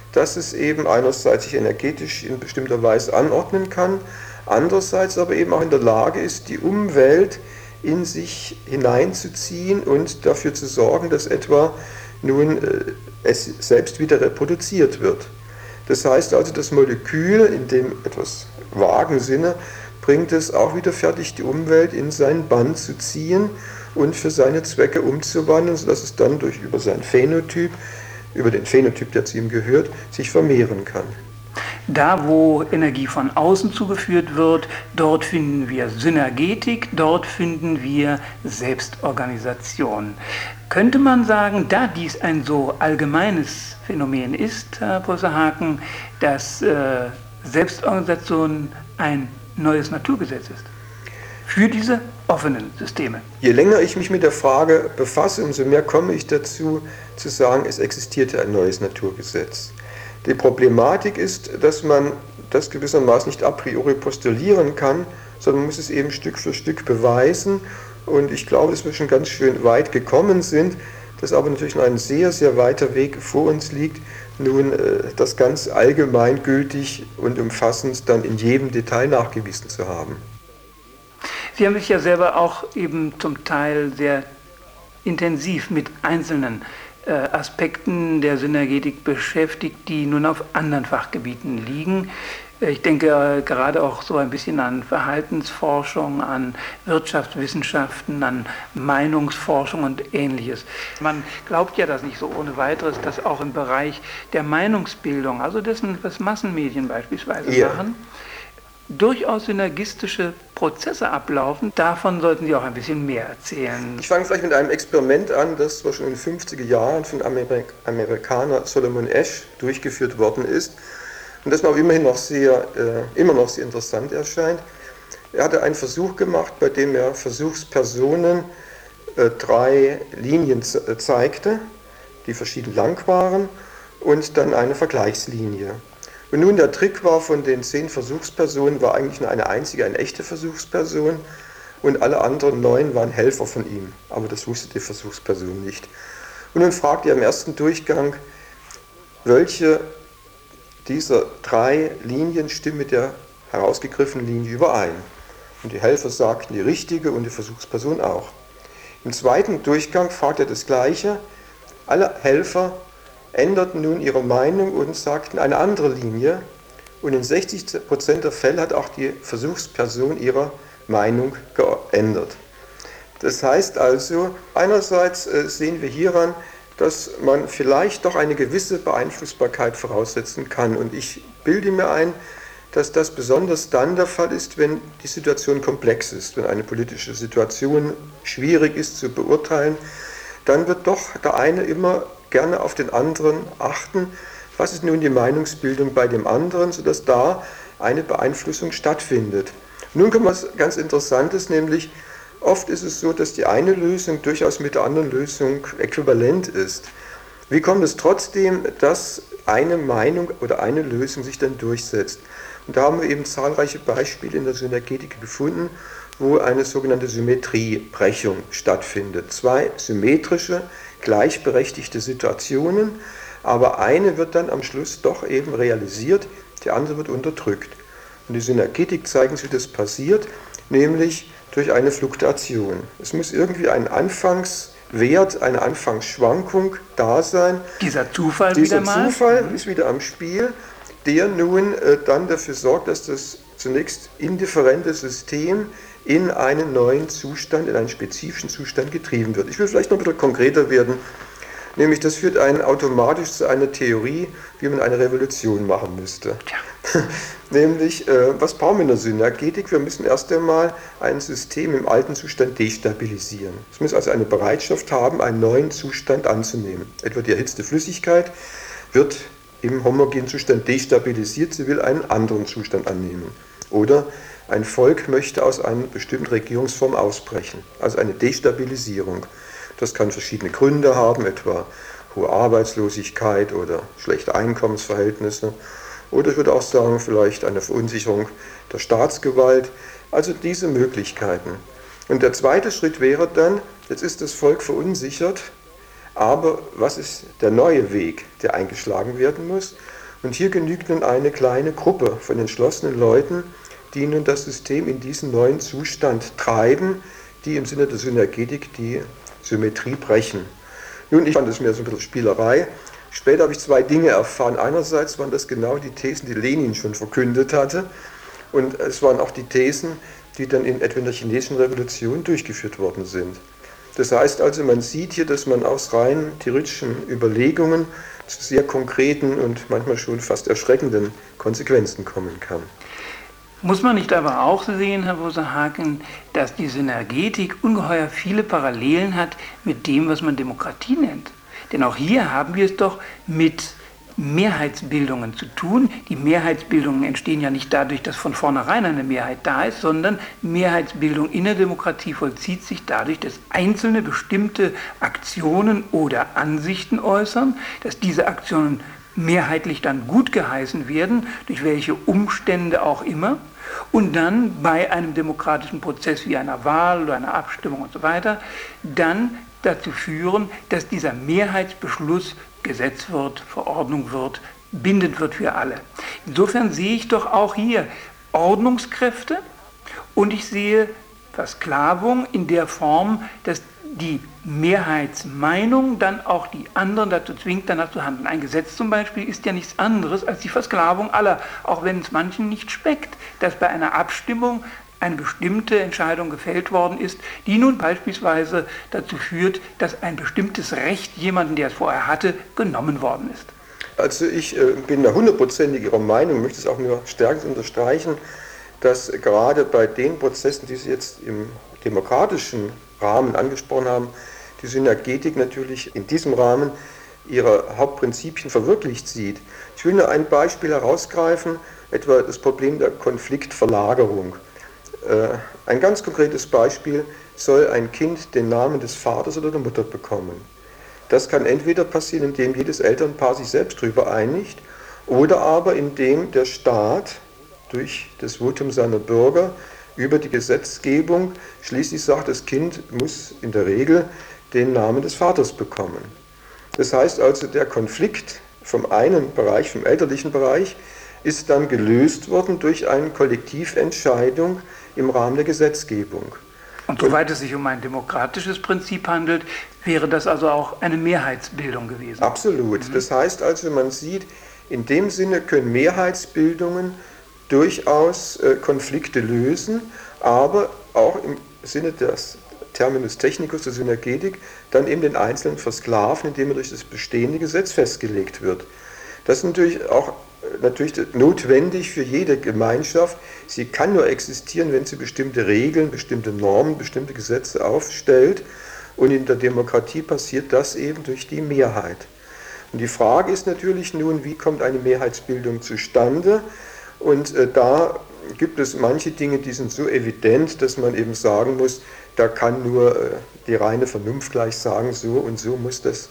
dass es eben einerseits sich energetisch in bestimmter Weise anordnen kann, andererseits aber eben auch in der Lage ist, die Umwelt in sich hineinzuziehen und dafür zu sorgen, dass etwa nun es selbst wieder reproduziert wird. Das heißt also, das Molekül in dem etwas vagen Sinne bringt es auch wieder fertig, die Umwelt in seinen Bann zu ziehen und für seine Zwecke umzuwandeln, sodass es dann über seinen Phänotyp, über den Phänotyp, der zu ihm gehört, sich vermehren kann. Da, wo Energie von außen zugeführt wird, dort finden wir Synergetik, dort finden wir Selbstorganisation. Könnte man sagen, da dies ein so allgemeines Phänomen ist, Herr Professor Haken, dass Selbstorganisation ein neues Naturgesetz ist für diese offenen Systeme? Je länger ich mich mit der Frage befasse, umso mehr komme ich dazu, zu sagen, es existierte ein neues Naturgesetz. Die Problematik ist, dass man das gewissermaßen nicht a priori postulieren kann, sondern man muss es eben Stück für Stück beweisen. Und ich glaube, dass wir schon ganz schön weit gekommen sind, dass aber natürlich noch ein sehr, sehr weiter Weg vor uns liegt, nun das ganz allgemeingültig und umfassend dann in jedem Detail nachgewiesen zu haben. Sie haben sich ja selber auch eben zum Teil sehr intensiv mit einzelnen Aspekten der Synergetik beschäftigt, die nun auf anderen Fachgebieten liegen. Ich denke gerade auch so ein bisschen an Verhaltensforschung, an Wirtschaftswissenschaften, an Meinungsforschung und Ähnliches. Man glaubt ja das nicht so ohne weiteres, dass auch im Bereich der Meinungsbildung, also dessen, was Massenmedien beispielsweise machen, durchaus synergistische Prozesse ablaufen. Davon sollten Sie auch ein bisschen mehr erzählen. Ich fange vielleicht mit einem Experiment an, das zwar schon in den 50er Jahren von Amerikaner Solomon Asch durchgeführt worden ist und das mir aber immerhin noch immer noch sehr interessant erscheint. Er hatte einen Versuch gemacht, bei dem er Versuchspersonen 3 Linien zeigte, die verschieden lang waren, und dann eine Vergleichslinie. Und nun der Trick war, von den 10 Versuchspersonen war eigentlich nur eine einzige, eine echte Versuchsperson und alle anderen 9 waren Helfer von ihm. Aber das wusste die Versuchsperson nicht. Und nun fragte er im ersten Durchgang, welche dieser 3 Linien stimmen mit der herausgegriffenen Linie überein. Und die Helfer sagten die richtige und die Versuchsperson auch. Im zweiten Durchgang fragte er das Gleiche. Alle Helfer änderten nun ihre Meinung und sagten eine andere Linie. Und in 60% der Fälle hat auch die Versuchsperson ihre Meinung geändert. Das heißt also, einerseits sehen wir hieran, dass man vielleicht doch eine gewisse Beeinflussbarkeit voraussetzen kann. Und ich bilde mir ein, dass das besonders dann der Fall ist, wenn die Situation komplex ist, wenn eine politische Situation schwierig ist zu beurteilen, dann wird doch der eine immer gerne auf den anderen achten. Was ist nun die Meinungsbildung bei dem anderen, sodass da eine Beeinflussung stattfindet. Nun kommt was ganz Interessantes, nämlich oft ist es so, dass die eine Lösung durchaus mit der anderen Lösung äquivalent ist. Wie kommt es trotzdem, dass eine Meinung oder eine Lösung sich dann durchsetzt? Und da haben wir eben zahlreiche Beispiele in der Synergetik gefunden, wo eine sogenannte Symmetriebrechung stattfindet. 2 symmetrische, gleichberechtigte Situationen, aber eine wird dann am Schluss doch eben realisiert, die andere wird unterdrückt. Und die Synergetik zeigt uns, wie das passiert, nämlich durch eine Fluktuation. Es muss irgendwie ein Anfangswert, eine Anfangsschwankung da sein. Dieser Zufall ist wieder am Spiel, der nun dann dafür sorgt, dass das zunächst indifferente System in einen neuen Zustand, in einen spezifischen Zustand getrieben wird. Ich will vielleicht noch ein bisschen konkreter werden, nämlich das führt einen automatisch zu einer Theorie, wie man eine Revolution machen müsste. Nämlich, was brauchen wir in der Synergetik? Wir müssen erst einmal ein System im alten Zustand destabilisieren. Es muss also eine Bereitschaft haben, einen neuen Zustand anzunehmen. Etwa die erhitzte Flüssigkeit wird im homogenen Zustand destabilisiert, sie will einen anderen Zustand annehmen. Oder ein Volk möchte aus einer bestimmten Regierungsform ausbrechen, also eine Destabilisierung. Das kann verschiedene Gründe haben, etwa hohe Arbeitslosigkeit oder schlechte Einkommensverhältnisse. Oder ich würde auch sagen, vielleicht eine Verunsicherung der Staatsgewalt. Also diese Möglichkeiten. Und der zweite Schritt wäre dann, jetzt ist das Volk verunsichert, aber was ist der neue Weg, der eingeschlagen werden muss? Und hier genügt nun eine kleine Gruppe von entschlossenen Leuten, die nun das System in diesen neuen Zustand treiben, die im Sinne der Synergetik die Symmetrie brechen. Nun, ich fand es mir so ein bisschen Spielerei. Später habe ich zwei Dinge erfahren. Einerseits waren das genau die Thesen, die Lenin schon verkündet hatte. Und es waren auch die Thesen, die dann etwa in der chinesischen Revolution durchgeführt worden sind. Das heißt also, man sieht hier, dass man aus rein theoretischen Überlegungen zu sehr konkreten und manchmal schon fast erschreckenden Konsequenzen kommen kann. Muss man nicht aber auch sehen, Herr Professor-Haken, dass die Synergetik ungeheuer viele Parallelen hat mit dem, was man Demokratie nennt? Denn auch hier haben wir es doch mit Mehrheitsbildungen zu tun. Die Mehrheitsbildungen entstehen ja nicht dadurch, dass von vornherein eine Mehrheit da ist, sondern Mehrheitsbildung in der Demokratie vollzieht sich dadurch, dass Einzelne bestimmte Aktionen oder Ansichten äußern, dass diese Aktionen mehrheitlich dann gut geheißen werden, durch welche Umstände auch immer, und dann bei einem demokratischen Prozess wie einer Wahl oder einer Abstimmung und so weiter, dann dazu führen, dass dieser Mehrheitsbeschluss Gesetz wird, Verordnung wird, bindend wird für alle. Insofern sehe ich doch auch hier Ordnungskräfte und ich sehe Versklavung in der Form, dass die Mehrheitsmeinung dann auch die anderen dazu zwingt, danach zu handeln. Ein Gesetz zum Beispiel ist ja nichts anderes als die Versklavung aller, auch wenn es manchen nicht schmeckt, dass bei einer Abstimmung eine bestimmte Entscheidung gefällt worden ist, die nun beispielsweise dazu führt, dass ein bestimmtes Recht jemanden, der es vorher hatte, genommen worden ist. Also ich bin da hundertprozentig Ihrer Meinung, möchte es auch nur stärker unterstreichen, dass gerade bei den Prozessen, die Sie jetzt im demokratischen Rahmen angesprochen haben, die Synergetik natürlich in diesem Rahmen ihre Hauptprinzipien verwirklicht sieht. Ich will nur ein Beispiel herausgreifen, etwa das Problem der Konfliktverlagerung. Ein ganz konkretes Beispiel: Soll ein Kind den Namen des Vaters oder der Mutter bekommen? Das kann entweder passieren, indem jedes Elternpaar sich selbst darüber einigt, oder aber indem der Staat durch das Votum seiner Bürger über die Gesetzgebung schließlich sagt, das Kind muss in der Regel den Namen des Vaters bekommen. Das heißt also, der Konflikt vom einen Bereich, vom elterlichen Bereich, ist dann gelöst worden durch eine Kollektiventscheidung im Rahmen der Gesetzgebung. Und soweit es sich um ein demokratisches Prinzip handelt, wäre das also auch eine Mehrheitsbildung gewesen? Absolut. Das heißt also, man sieht, in dem Sinne können Mehrheitsbildungen durchaus Konflikte lösen, aber auch im Sinne des Terminus technicus der Synergetik dann eben den Einzelnen versklaven, indem er durch das bestehende Gesetz festgelegt wird. Das ist natürlich auch notwendig für jede Gemeinschaft. Sie kann nur existieren, wenn sie bestimmte Regeln, bestimmte Normen, bestimmte Gesetze aufstellt. Und in der Demokratie passiert das eben durch die Mehrheit. Und die Frage ist natürlich nun, wie kommt eine Mehrheitsbildung zustande? Und da gibt es manche Dinge, die sind so evident, dass man eben sagen muss, da kann nur die reine Vernunft gleich sagen, so und so muss das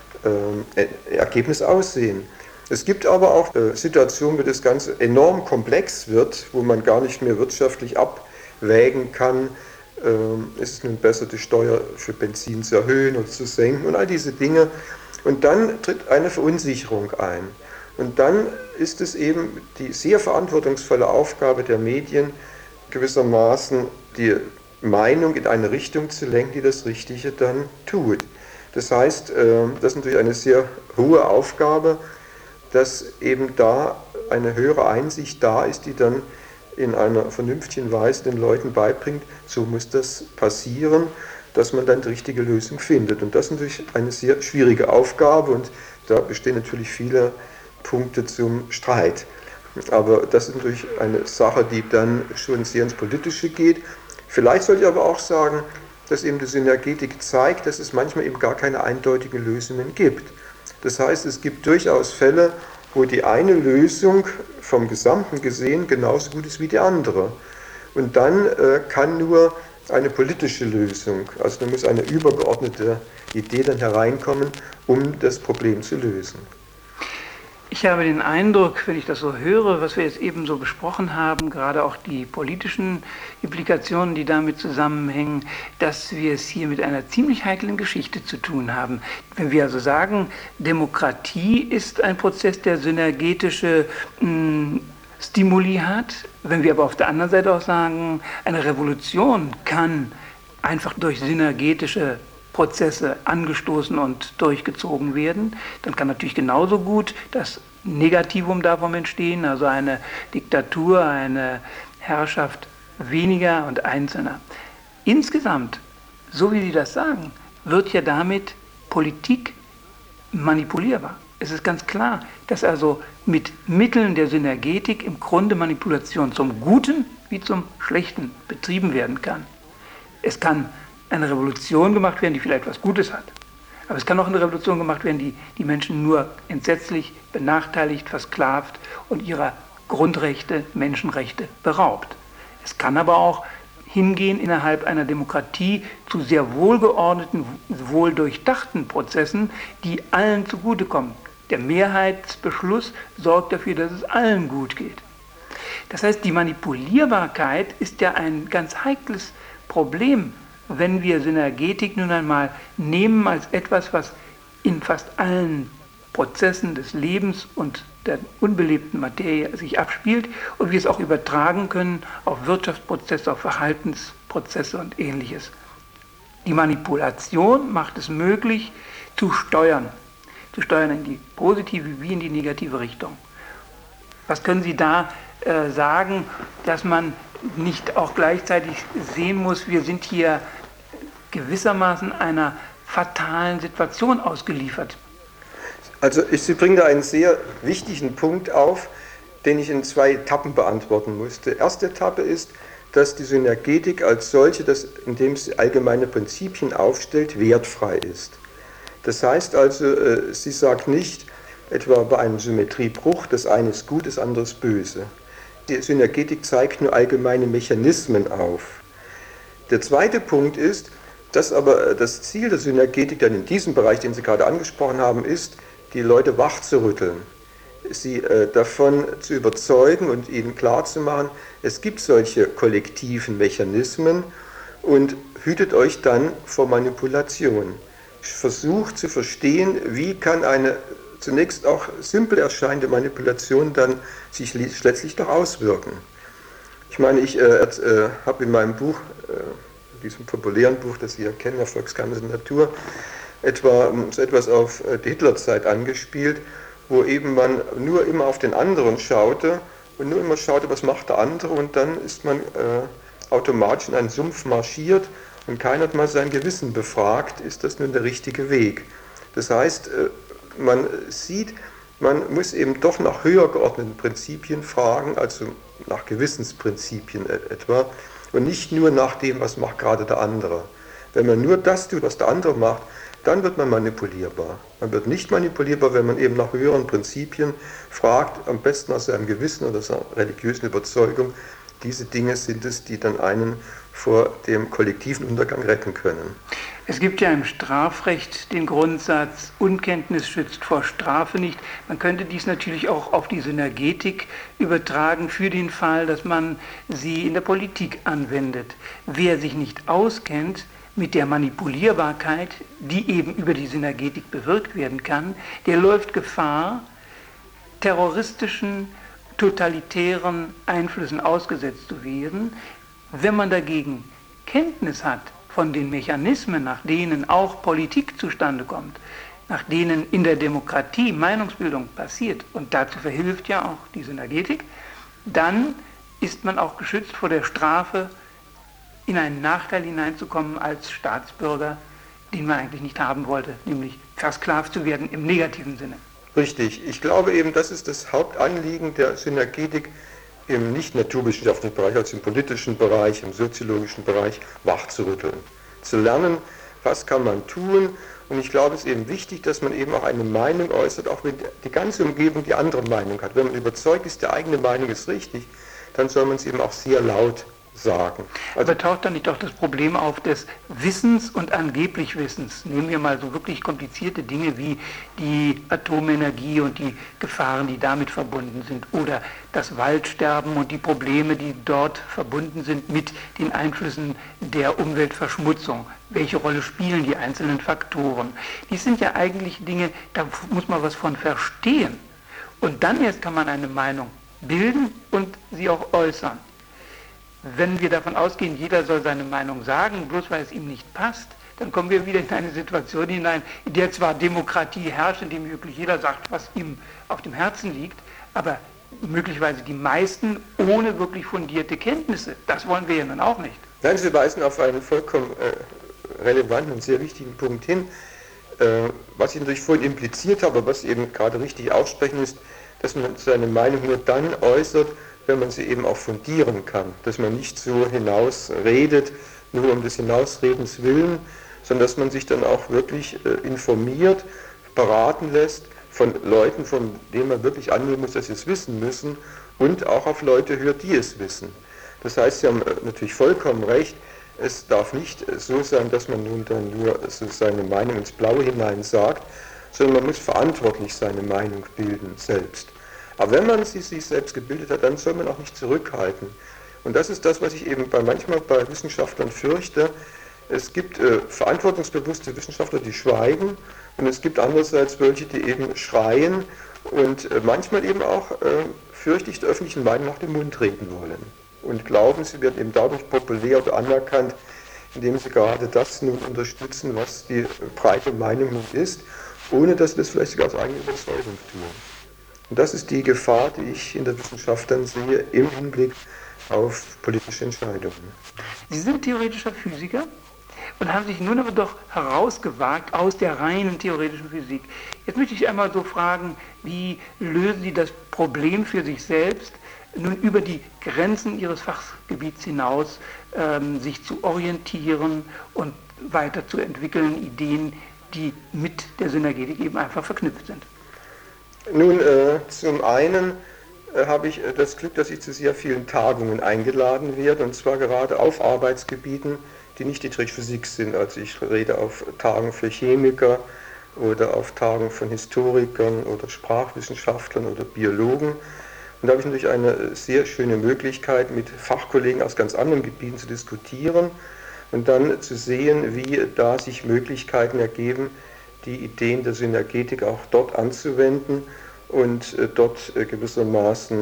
Ergebnis aussehen. Es gibt aber auch Situationen, wo das Ganze enorm komplex wird, wo man gar nicht mehr wirtschaftlich abwägen kann, ist es nun besser, die Steuer für Benzin zu erhöhen oder zu senken und all diese Dinge. Und dann tritt eine Verunsicherung ein. Und dann ist es eben die sehr verantwortungsvolle Aufgabe der Medien, gewissermaßen die Meinung in eine Richtung zu lenken, die das Richtige dann tut. Das heißt, das ist natürlich eine sehr hohe Aufgabe, dass eben da eine höhere Einsicht da ist, die dann in einer vernünftigen Weise den Leuten beibringt, so muss das passieren, dass man dann die richtige Lösung findet. Und das ist natürlich eine sehr schwierige Aufgabe und da bestehen natürlich viele Punkte zum Streit. Aber das ist natürlich eine Sache, die dann schon sehr ins Politische geht. Vielleicht sollte ich aber auch sagen, dass eben die Synergetik zeigt, dass es manchmal eben gar keine eindeutigen Lösungen gibt. Das heißt, es gibt durchaus Fälle, wo die eine Lösung vom Gesamten gesehen genauso gut ist wie die andere. Und dann kann nur eine politische Lösung, also da muss eine übergeordnete Idee dann hereinkommen, um das Problem zu lösen. Ich habe den Eindruck, wenn ich das so höre, was wir jetzt eben so besprochen haben, gerade auch die politischen Implikationen, die damit zusammenhängen, dass wir es hier mit einer ziemlich heiklen Geschichte zu tun haben. Wenn wir also sagen, Demokratie ist ein Prozess, der synergetische Stimuli hat, wenn wir aber auf der anderen Seite auch sagen, eine Revolution kann einfach durch synergetische Prozesse angestoßen und durchgezogen werden, dann kann natürlich genauso gut das Negativum davon entstehen, also eine Diktatur, eine Herrschaft weniger und Einzelner. Insgesamt, so wie Sie das sagen, wird ja damit Politik manipulierbar. Es ist ganz klar, dass also mit Mitteln der Synergetik im Grunde Manipulation zum Guten wie zum Schlechten betrieben werden kann. Es kann eine Revolution gemacht werden, die vielleicht etwas Gutes hat. Aber es kann auch eine Revolution gemacht werden, die die Menschen nur entsetzlich benachteiligt, versklavt und ihrer Grundrechte, Menschenrechte beraubt. Es kann aber auch hingehen innerhalb einer Demokratie zu sehr wohlgeordneten, wohldurchdachten Prozessen, die allen zugutekommen. Der Mehrheitsbeschluss sorgt dafür, dass es allen gut geht. Das heißt, die Manipulierbarkeit ist ja ein ganz heikles Problem, wenn wir Synergetik nun einmal nehmen als etwas, was in fast allen Prozessen des Lebens und der unbelebten Materie sich abspielt und wir es auch übertragen können auf Wirtschaftsprozesse, auf Verhaltensprozesse und Ähnliches. Die Manipulation macht es möglich, zu steuern in die positive wie in die negative Richtung. Was können Sie da sagen, dass man nicht auch gleichzeitig sehen muss, wir sind hier gewissermaßen einer fatalen Situation ausgeliefert? Also Sie bringen da einen sehr wichtigen Punkt auf, den ich in 2 Etappen beantworten musste. Die erste Etappe ist, dass die Synergetik als solche, indem sie allgemeine Prinzipien aufstellt, wertfrei ist. Das heißt also, sie sagt nicht, etwa bei einem Symmetriebruch, das eine ist gut, das andere ist böse. Die Synergetik zeigt nur allgemeine Mechanismen auf. Der zweite Punkt ist, dass aber das Ziel der Synergetik dann in diesem Bereich, den Sie gerade angesprochen haben, ist, die Leute wachzurütteln, sie davon zu überzeugen und ihnen klarzumachen, es gibt solche kollektiven Mechanismen und hütet euch dann vor Manipulation. Versucht zu verstehen, wie kann eine zunächst auch simpel erscheinende Manipulation dann sich letztlich doch auswirken. Ich meine, ich habe in meinem Buch, diesem populären Buch, das Sie ja kennen, Erfolgsgeheimnisse der Natur, so etwas auf die Hitlerzeit angespielt, wo eben man nur immer auf den anderen schaute und nur immer schaute, was macht der andere und dann ist man automatisch in einen Sumpf marschiert und keiner hat mal sein Gewissen befragt, ist das nun der richtige Weg. Das heißt, man sieht, man muss eben doch nach höher geordneten Prinzipien fragen, also nach Gewissensprinzipien etwa, und nicht nur nach dem, was macht gerade der andere. Wenn man nur das tut, was der andere macht, dann wird man manipulierbar. Man wird nicht manipulierbar, wenn man eben nach höheren Prinzipien fragt, am besten aus seinem Gewissen oder seiner religiösen Überzeugung. Diese Dinge sind es, die dann einen vor dem kollektiven Untergang retten können. Es gibt ja im Strafrecht den Grundsatz, Unkenntnis schützt vor Strafe nicht. Man könnte dies natürlich auch auf die Synergetik übertragen für den Fall, dass man sie in der Politik anwendet. Wer sich nicht auskennt mit der Manipulierbarkeit, die eben über die Synergetik bewirkt werden kann, der läuft Gefahr, terroristischen, totalitären Einflüssen ausgesetzt zu werden. Wenn man dagegen Kenntnis hat von den Mechanismen, nach denen auch Politik zustande kommt, nach denen in der Demokratie Meinungsbildung passiert, und dazu verhilft ja auch die Synergetik, dann ist man auch geschützt vor der Strafe, in einen Nachteil hineinzukommen als Staatsbürger, den man eigentlich nicht haben wollte, nämlich versklavt zu werden im negativen Sinne. Richtig. Ich glaube eben, das ist das Hauptanliegen der Synergetik im nicht-naturwissenschaftlichen Bereich, also im politischen Bereich, im soziologischen Bereich, wachzurütteln. Zu lernen, was kann man tun. Und ich glaube, es ist eben wichtig, dass man eben auch eine Meinung äußert, auch wenn die ganze Umgebung die andere Meinung hat. Wenn man überzeugt ist, die eigene Meinung ist richtig, dann soll man es eben auch sehr laut sagen. Also, aber taucht dann nicht doch das Problem auf des Wissens und angeblich Wissens? Nehmen wir mal so wirklich komplizierte Dinge wie die Atomenergie und die Gefahren, die damit verbunden sind, oder das Waldsterben und die Probleme, die dort verbunden sind mit den Einflüssen der Umweltverschmutzung. Welche Rolle spielen die einzelnen Faktoren? Dies sind ja eigentlich Dinge, da muss man was von verstehen. Und dann erst kann man eine Meinung bilden und sie auch äußern. Wenn wir davon ausgehen, jeder soll seine Meinung sagen, bloß weil es ihm nicht passt, dann kommen wir wieder in eine Situation hinein, in der zwar Demokratie herrscht, in dem wirklich jeder sagt, was ihm auf dem Herzen liegt, aber möglicherweise die meisten ohne wirklich fundierte Kenntnisse. Das wollen wir ja nun auch nicht. Nein, Sie weisen auf einen vollkommen relevanten und sehr wichtigen Punkt hin. Was ich natürlich vorhin impliziert habe, was Sie eben gerade richtig aussprechen, ist, dass man seine Meinung nur dann äußert, wenn man sie eben auch fundieren kann. Dass man nicht so hinausredet, nur um des Hinausredens willen, sondern dass man sich dann auch wirklich informiert, beraten lässt von Leuten, von denen man wirklich annehmen muss, dass sie es wissen müssen, und auch auf Leute hört, die es wissen. Das heißt, Sie haben natürlich vollkommen recht, es darf nicht so sein, dass man nun dann nur so seine Meinung ins Blaue hinein sagt, sondern man muss verantwortlich seine Meinung bilden selbst. Aber wenn man sie sich selbst gebildet hat, dann soll man auch nicht zurückhalten. Und das ist das, was ich eben manchmal bei Wissenschaftlern fürchte. Es gibt verantwortungsbewusste Wissenschaftler, die schweigen, und es gibt andererseits welche, die eben schreien und manchmal eben auch, fürchte ich, der öffentlichen Meinung nach dem Mund reden wollen. Und glauben, sie werden eben dadurch populär oder anerkannt, indem sie gerade das nun unterstützen, was die breite Meinung nun ist, ohne dass sie das vielleicht sogar aus eigener Überzeugung tun. Und das ist die Gefahr, die ich in der Wissenschaft dann sehe, im Hinblick auf politische Entscheidungen. Sie sind theoretischer Physiker und haben sich nun aber doch herausgewagt aus der reinen theoretischen Physik. Jetzt möchte ich einmal so fragen, wie lösen Sie das Problem für sich selbst, nun über die Grenzen Ihres Fachgebiets hinaus sich zu orientieren und weiterzuentwickeln, Ideen, die mit der Synergetik eben einfach verknüpft sind? Nun, zum einen habe ich das Glück, dass ich zu sehr vielen Tagungen eingeladen werde, und zwar gerade auf Arbeitsgebieten, die nicht die Physik sind. Also ich rede auf Tagen für Chemiker oder auf Tagen von Historikern oder Sprachwissenschaftlern oder Biologen. Und da habe ich natürlich eine sehr schöne Möglichkeit, mit Fachkollegen aus ganz anderen Gebieten zu diskutieren und dann zu sehen, wie da sich Möglichkeiten ergeben, die Ideen der Synergetik auch dort anzuwenden und dort gewissermaßen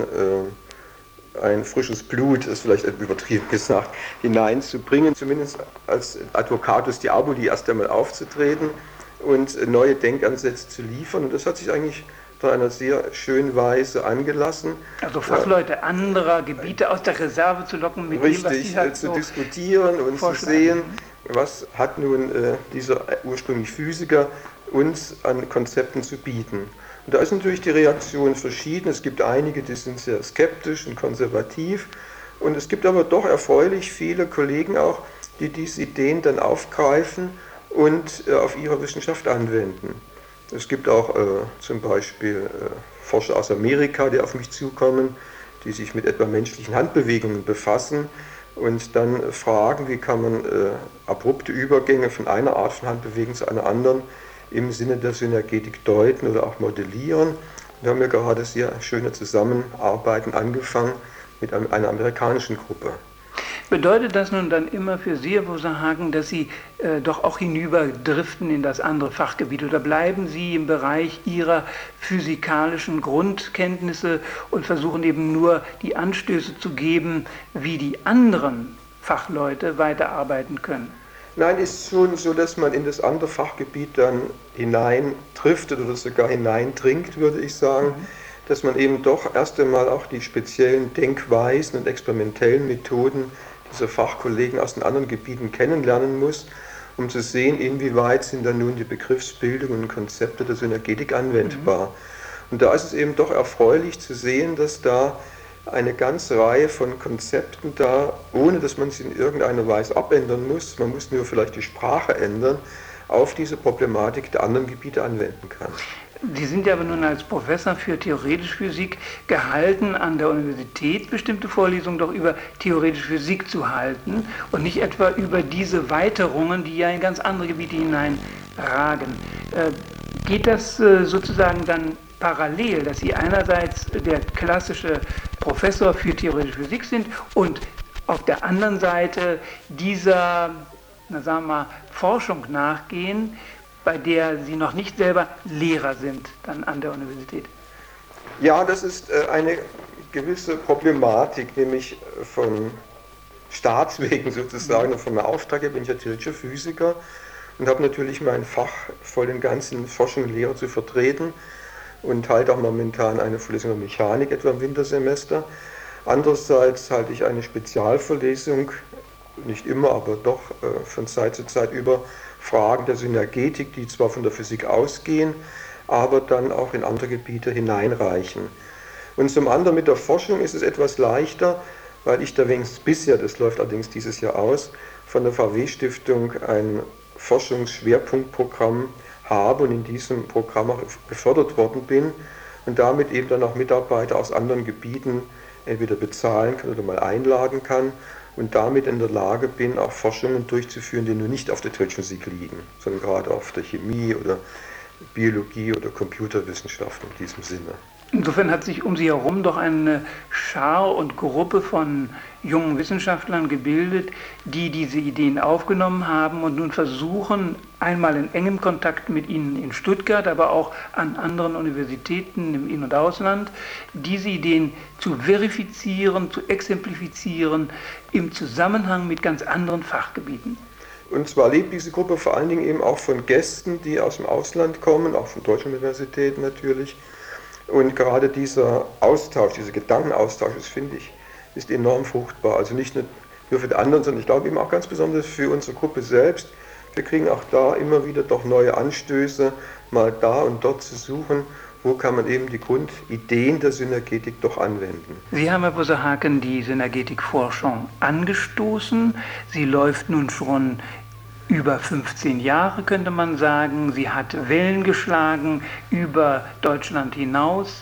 ein frisches Blut, ist vielleicht übertrieben gesagt, hineinzubringen, zumindest als Advocatus Diaboli erst einmal aufzutreten und neue Denkansätze zu liefern. Und das hat sich eigentlich in einer sehr schönen Weise angelassen. Also Fachleute anderer Gebiete aus der Reserve zu locken, mit richtig, dem, was sie halt zu so diskutieren und zu sehen, was hat nun dieser ursprünglich Physiker uns an Konzepten zu bieten. Und da ist natürlich die Reaktion verschieden. Es gibt einige, die sind sehr skeptisch und konservativ, und es gibt aber doch erfreulich viele Kollegen auch, die diese Ideen dann aufgreifen und auf ihre Wissenschaft anwenden. Es gibt auch zum Beispiel Forscher aus Amerika, die auf mich zukommen, die sich mit etwa menschlichen Handbewegungen befassen und dann fragen, wie kann man abrupte Übergänge von einer Art von Handbewegung zu einer anderen im Sinne der Synergetik deuten oder auch modellieren. Wir haben ja gerade sehr schöne Zusammenarbeiten angefangen mit einer amerikanischen Gruppe. Bedeutet das nun dann immer für Sie, Herr Boser-Hagen, dass Sie doch auch hinüberdriften in das andere Fachgebiet, oder bleiben Sie im Bereich Ihrer physikalischen Grundkenntnisse und versuchen eben nur die Anstöße zu geben, wie die anderen Fachleute weiterarbeiten können? Nein, ist schon so, dass man in das andere Fachgebiet dann hineindriftet oder sogar hineindringt, würde ich sagen, dass man eben doch erst einmal auch die speziellen Denkweisen und experimentellen Methoden dieser Fachkollegen aus den anderen Gebieten kennenlernen muss, um zu sehen, inwieweit sind dann nun die Begriffsbildungen und Konzepte der Synergetik anwendbar. Und da ist es eben doch erfreulich zu sehen, dass da eine ganze Reihe von Konzepten da, ohne dass man sie in irgendeiner Weise abändern muss, man muss nur vielleicht die Sprache ändern, auf diese Problematik der anderen Gebiete anwenden kann. Sie sind ja aber nun als Professor für theoretische Physik gehalten, an der Universität bestimmte Vorlesungen doch über theoretische Physik zu halten und nicht etwa über diese Weiterungen, die ja in ganz andere Gebiete hineinragen. Geht das sozusagen dann parallel, dass Sie einerseits der klassische Professor für theoretische Physik sind und auf der anderen Seite dieser, sagen wir mal, Forschung nachgehen, bei der Sie noch nicht selber Lehrer sind, dann an der Universität? Ja, das ist eine gewisse Problematik, nämlich von Staatswegen sozusagen und von meinem Auftrag her bin ich ja theoretischer Physiker und habe natürlich mein Fach voll und ganz in Forschung und Lehre zu vertreten und halte auch momentan eine Vorlesung über Mechanik, etwa im Wintersemester. Andererseits halte ich eine Spezialvorlesung, nicht immer, aber doch von Zeit zu Zeit über Fragen der Synergetik, die zwar von der Physik ausgehen, aber dann auch in andere Gebiete hineinreichen. Und zum anderen mit der Forschung ist es etwas leichter, weil ich da wenigstens bisher, das läuft allerdings dieses Jahr aus, von der VW-Stiftung ein Forschungsschwerpunktprogramm habe und in diesem Programm auch gefördert worden bin und damit eben dann auch Mitarbeiter aus anderen Gebieten entweder bezahlen kann oder mal einladen kann und damit in der Lage bin, auch Forschungen durchzuführen, die nur nicht auf der theoretischen Physik liegen, sondern gerade auf der Chemie oder Biologie oder Computerwissenschaften in diesem Sinne. Insofern hat sich um Sie herum doch eine Schar und Gruppe von jungen Wissenschaftlern gebildet, die diese Ideen aufgenommen haben und nun versuchen, einmal in engem Kontakt mit Ihnen in Stuttgart, aber auch an anderen Universitäten im In- und Ausland, diese Ideen zu verifizieren, zu exemplifizieren im Zusammenhang mit ganz anderen Fachgebieten. Und zwar lebt diese Gruppe vor allen Dingen eben auch von Gästen, die aus dem Ausland kommen, auch von deutschen Universitäten natürlich. Und gerade dieser Austausch, dieser Gedankenaustausch, das finde ich, ist enorm fruchtbar. Also nicht nur für die anderen, sondern ich glaube eben auch ganz besonders für unsere Gruppe selbst. Wir kriegen auch da immer wieder doch neue Anstöße, mal da und dort zu suchen, wo kann man eben die Grundideen der Synergetik doch anwenden. Sie haben, Herr Professor Haken, die Synergetikforschung angestoßen. Sie läuft nun schon über 15 Jahre, könnte man sagen. Sie hat Wellen geschlagen über Deutschland hinaus.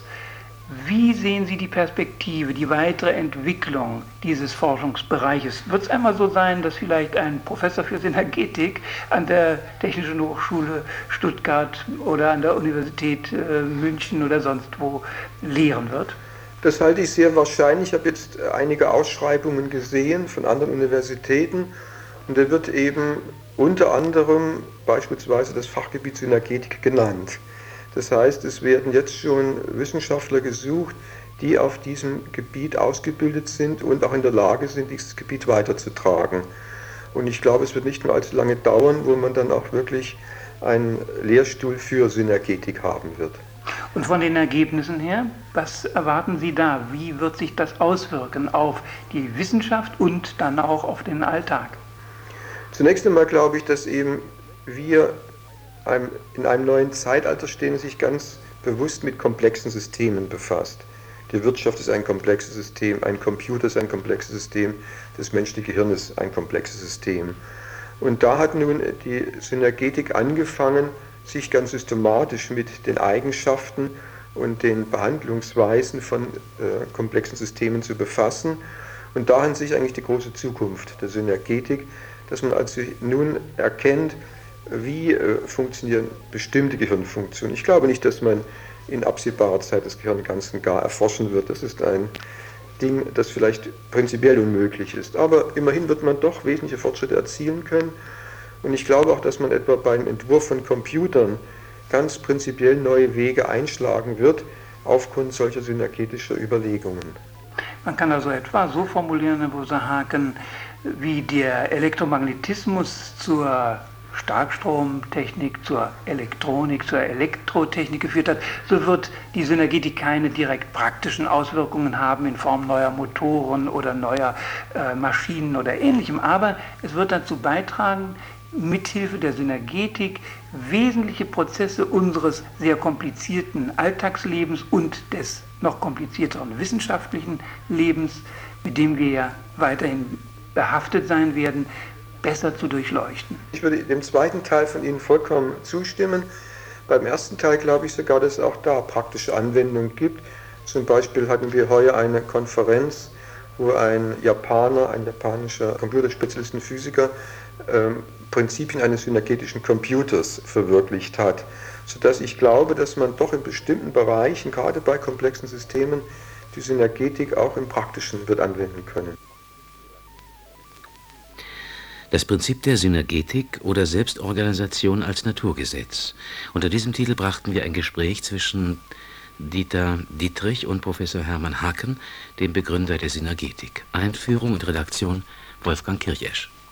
Wie sehen Sie die Perspektive, die weitere Entwicklung dieses Forschungsbereiches? Wird es einmal so sein, dass vielleicht ein Professor für Synergetik an der Technischen Hochschule Stuttgart oder an der Universität München oder sonst wo lehren wird? Das halte ich sehr wahrscheinlich. Ich habe jetzt einige Ausschreibungen gesehen von anderen Universitäten und da wird eben unter anderem beispielsweise das Fachgebiet Synergetik genannt. Das heißt, es werden jetzt schon Wissenschaftler gesucht, die auf diesem Gebiet ausgebildet sind und auch in der Lage sind, dieses Gebiet weiterzutragen. Und ich glaube, es wird nicht mehr allzu lange dauern, wo man dann auch wirklich einen Lehrstuhl für Synergetik haben wird. Und von den Ergebnissen her, was erwarten Sie da? Wie wird sich das auswirken auf die Wissenschaft und dann auch auf den Alltag? Zunächst einmal glaube ich, dass eben wir in einem neuen Zeitalter stehen, das sich ganz bewusst mit komplexen Systemen befasst. Die Wirtschaft ist ein komplexes System, ein Computer ist ein komplexes System, das menschliche Gehirn ist ein komplexes System. Und da hat nun die Synergetik angefangen, sich ganz systematisch mit den Eigenschaften und den Behandlungsweisen von komplexen Systemen zu befassen. Und darin sehe ich eigentlich die große Zukunft der Synergetik, dass man also nun erkennt, wie funktionieren bestimmte Gehirnfunktionen. Ich glaube nicht, dass man in absehbarer Zeit das Gehirn ganz und gar erforschen wird. Das ist ein Ding, das vielleicht prinzipiell unmöglich ist. Aber immerhin wird man doch wesentliche Fortschritte erzielen können. Und ich glaube auch, dass man etwa beim Entwurf von Computern ganz prinzipiell neue Wege einschlagen wird, aufgrund solcher synergetischer Überlegungen. Man kann also etwa so formulieren, Herr Professor Haken, wie der Elektromagnetismus zur Starkstromtechnik, zur Elektronik, zur Elektrotechnik geführt hat, so wird die Synergetik keine direkt praktischen Auswirkungen haben in Form neuer Motoren oder neuer Maschinen oder Ähnlichem. Aber es wird dazu beitragen, mithilfe der Synergetik wesentliche Prozesse unseres sehr komplizierten Alltagslebens und des noch komplizierteren wissenschaftlichen Lebens, mit dem wir ja weiterhin behaftet sein werden, besser zu durchleuchten. Ich würde dem zweiten Teil von Ihnen vollkommen zustimmen. Beim ersten Teil glaube ich sogar, dass es auch da praktische Anwendungen gibt. Zum Beispiel hatten wir heuer eine Konferenz, wo ein japanischer Computerspezialist und Physiker, Prinzipien eines synergetischen Computers verwirklicht hat, sodass ich glaube, dass man doch in bestimmten Bereichen, gerade bei komplexen Systemen, die Synergetik auch im Praktischen wird anwenden können. Das Prinzip der Synergetik oder Selbstorganisation als Naturgesetz. Unter diesem Titel brachten wir ein Gespräch zwischen Dieter Dietrich und Professor Hermann Haken, dem Begründer der Synergetik. Einführung und Redaktion Wolfgang Kirchesch.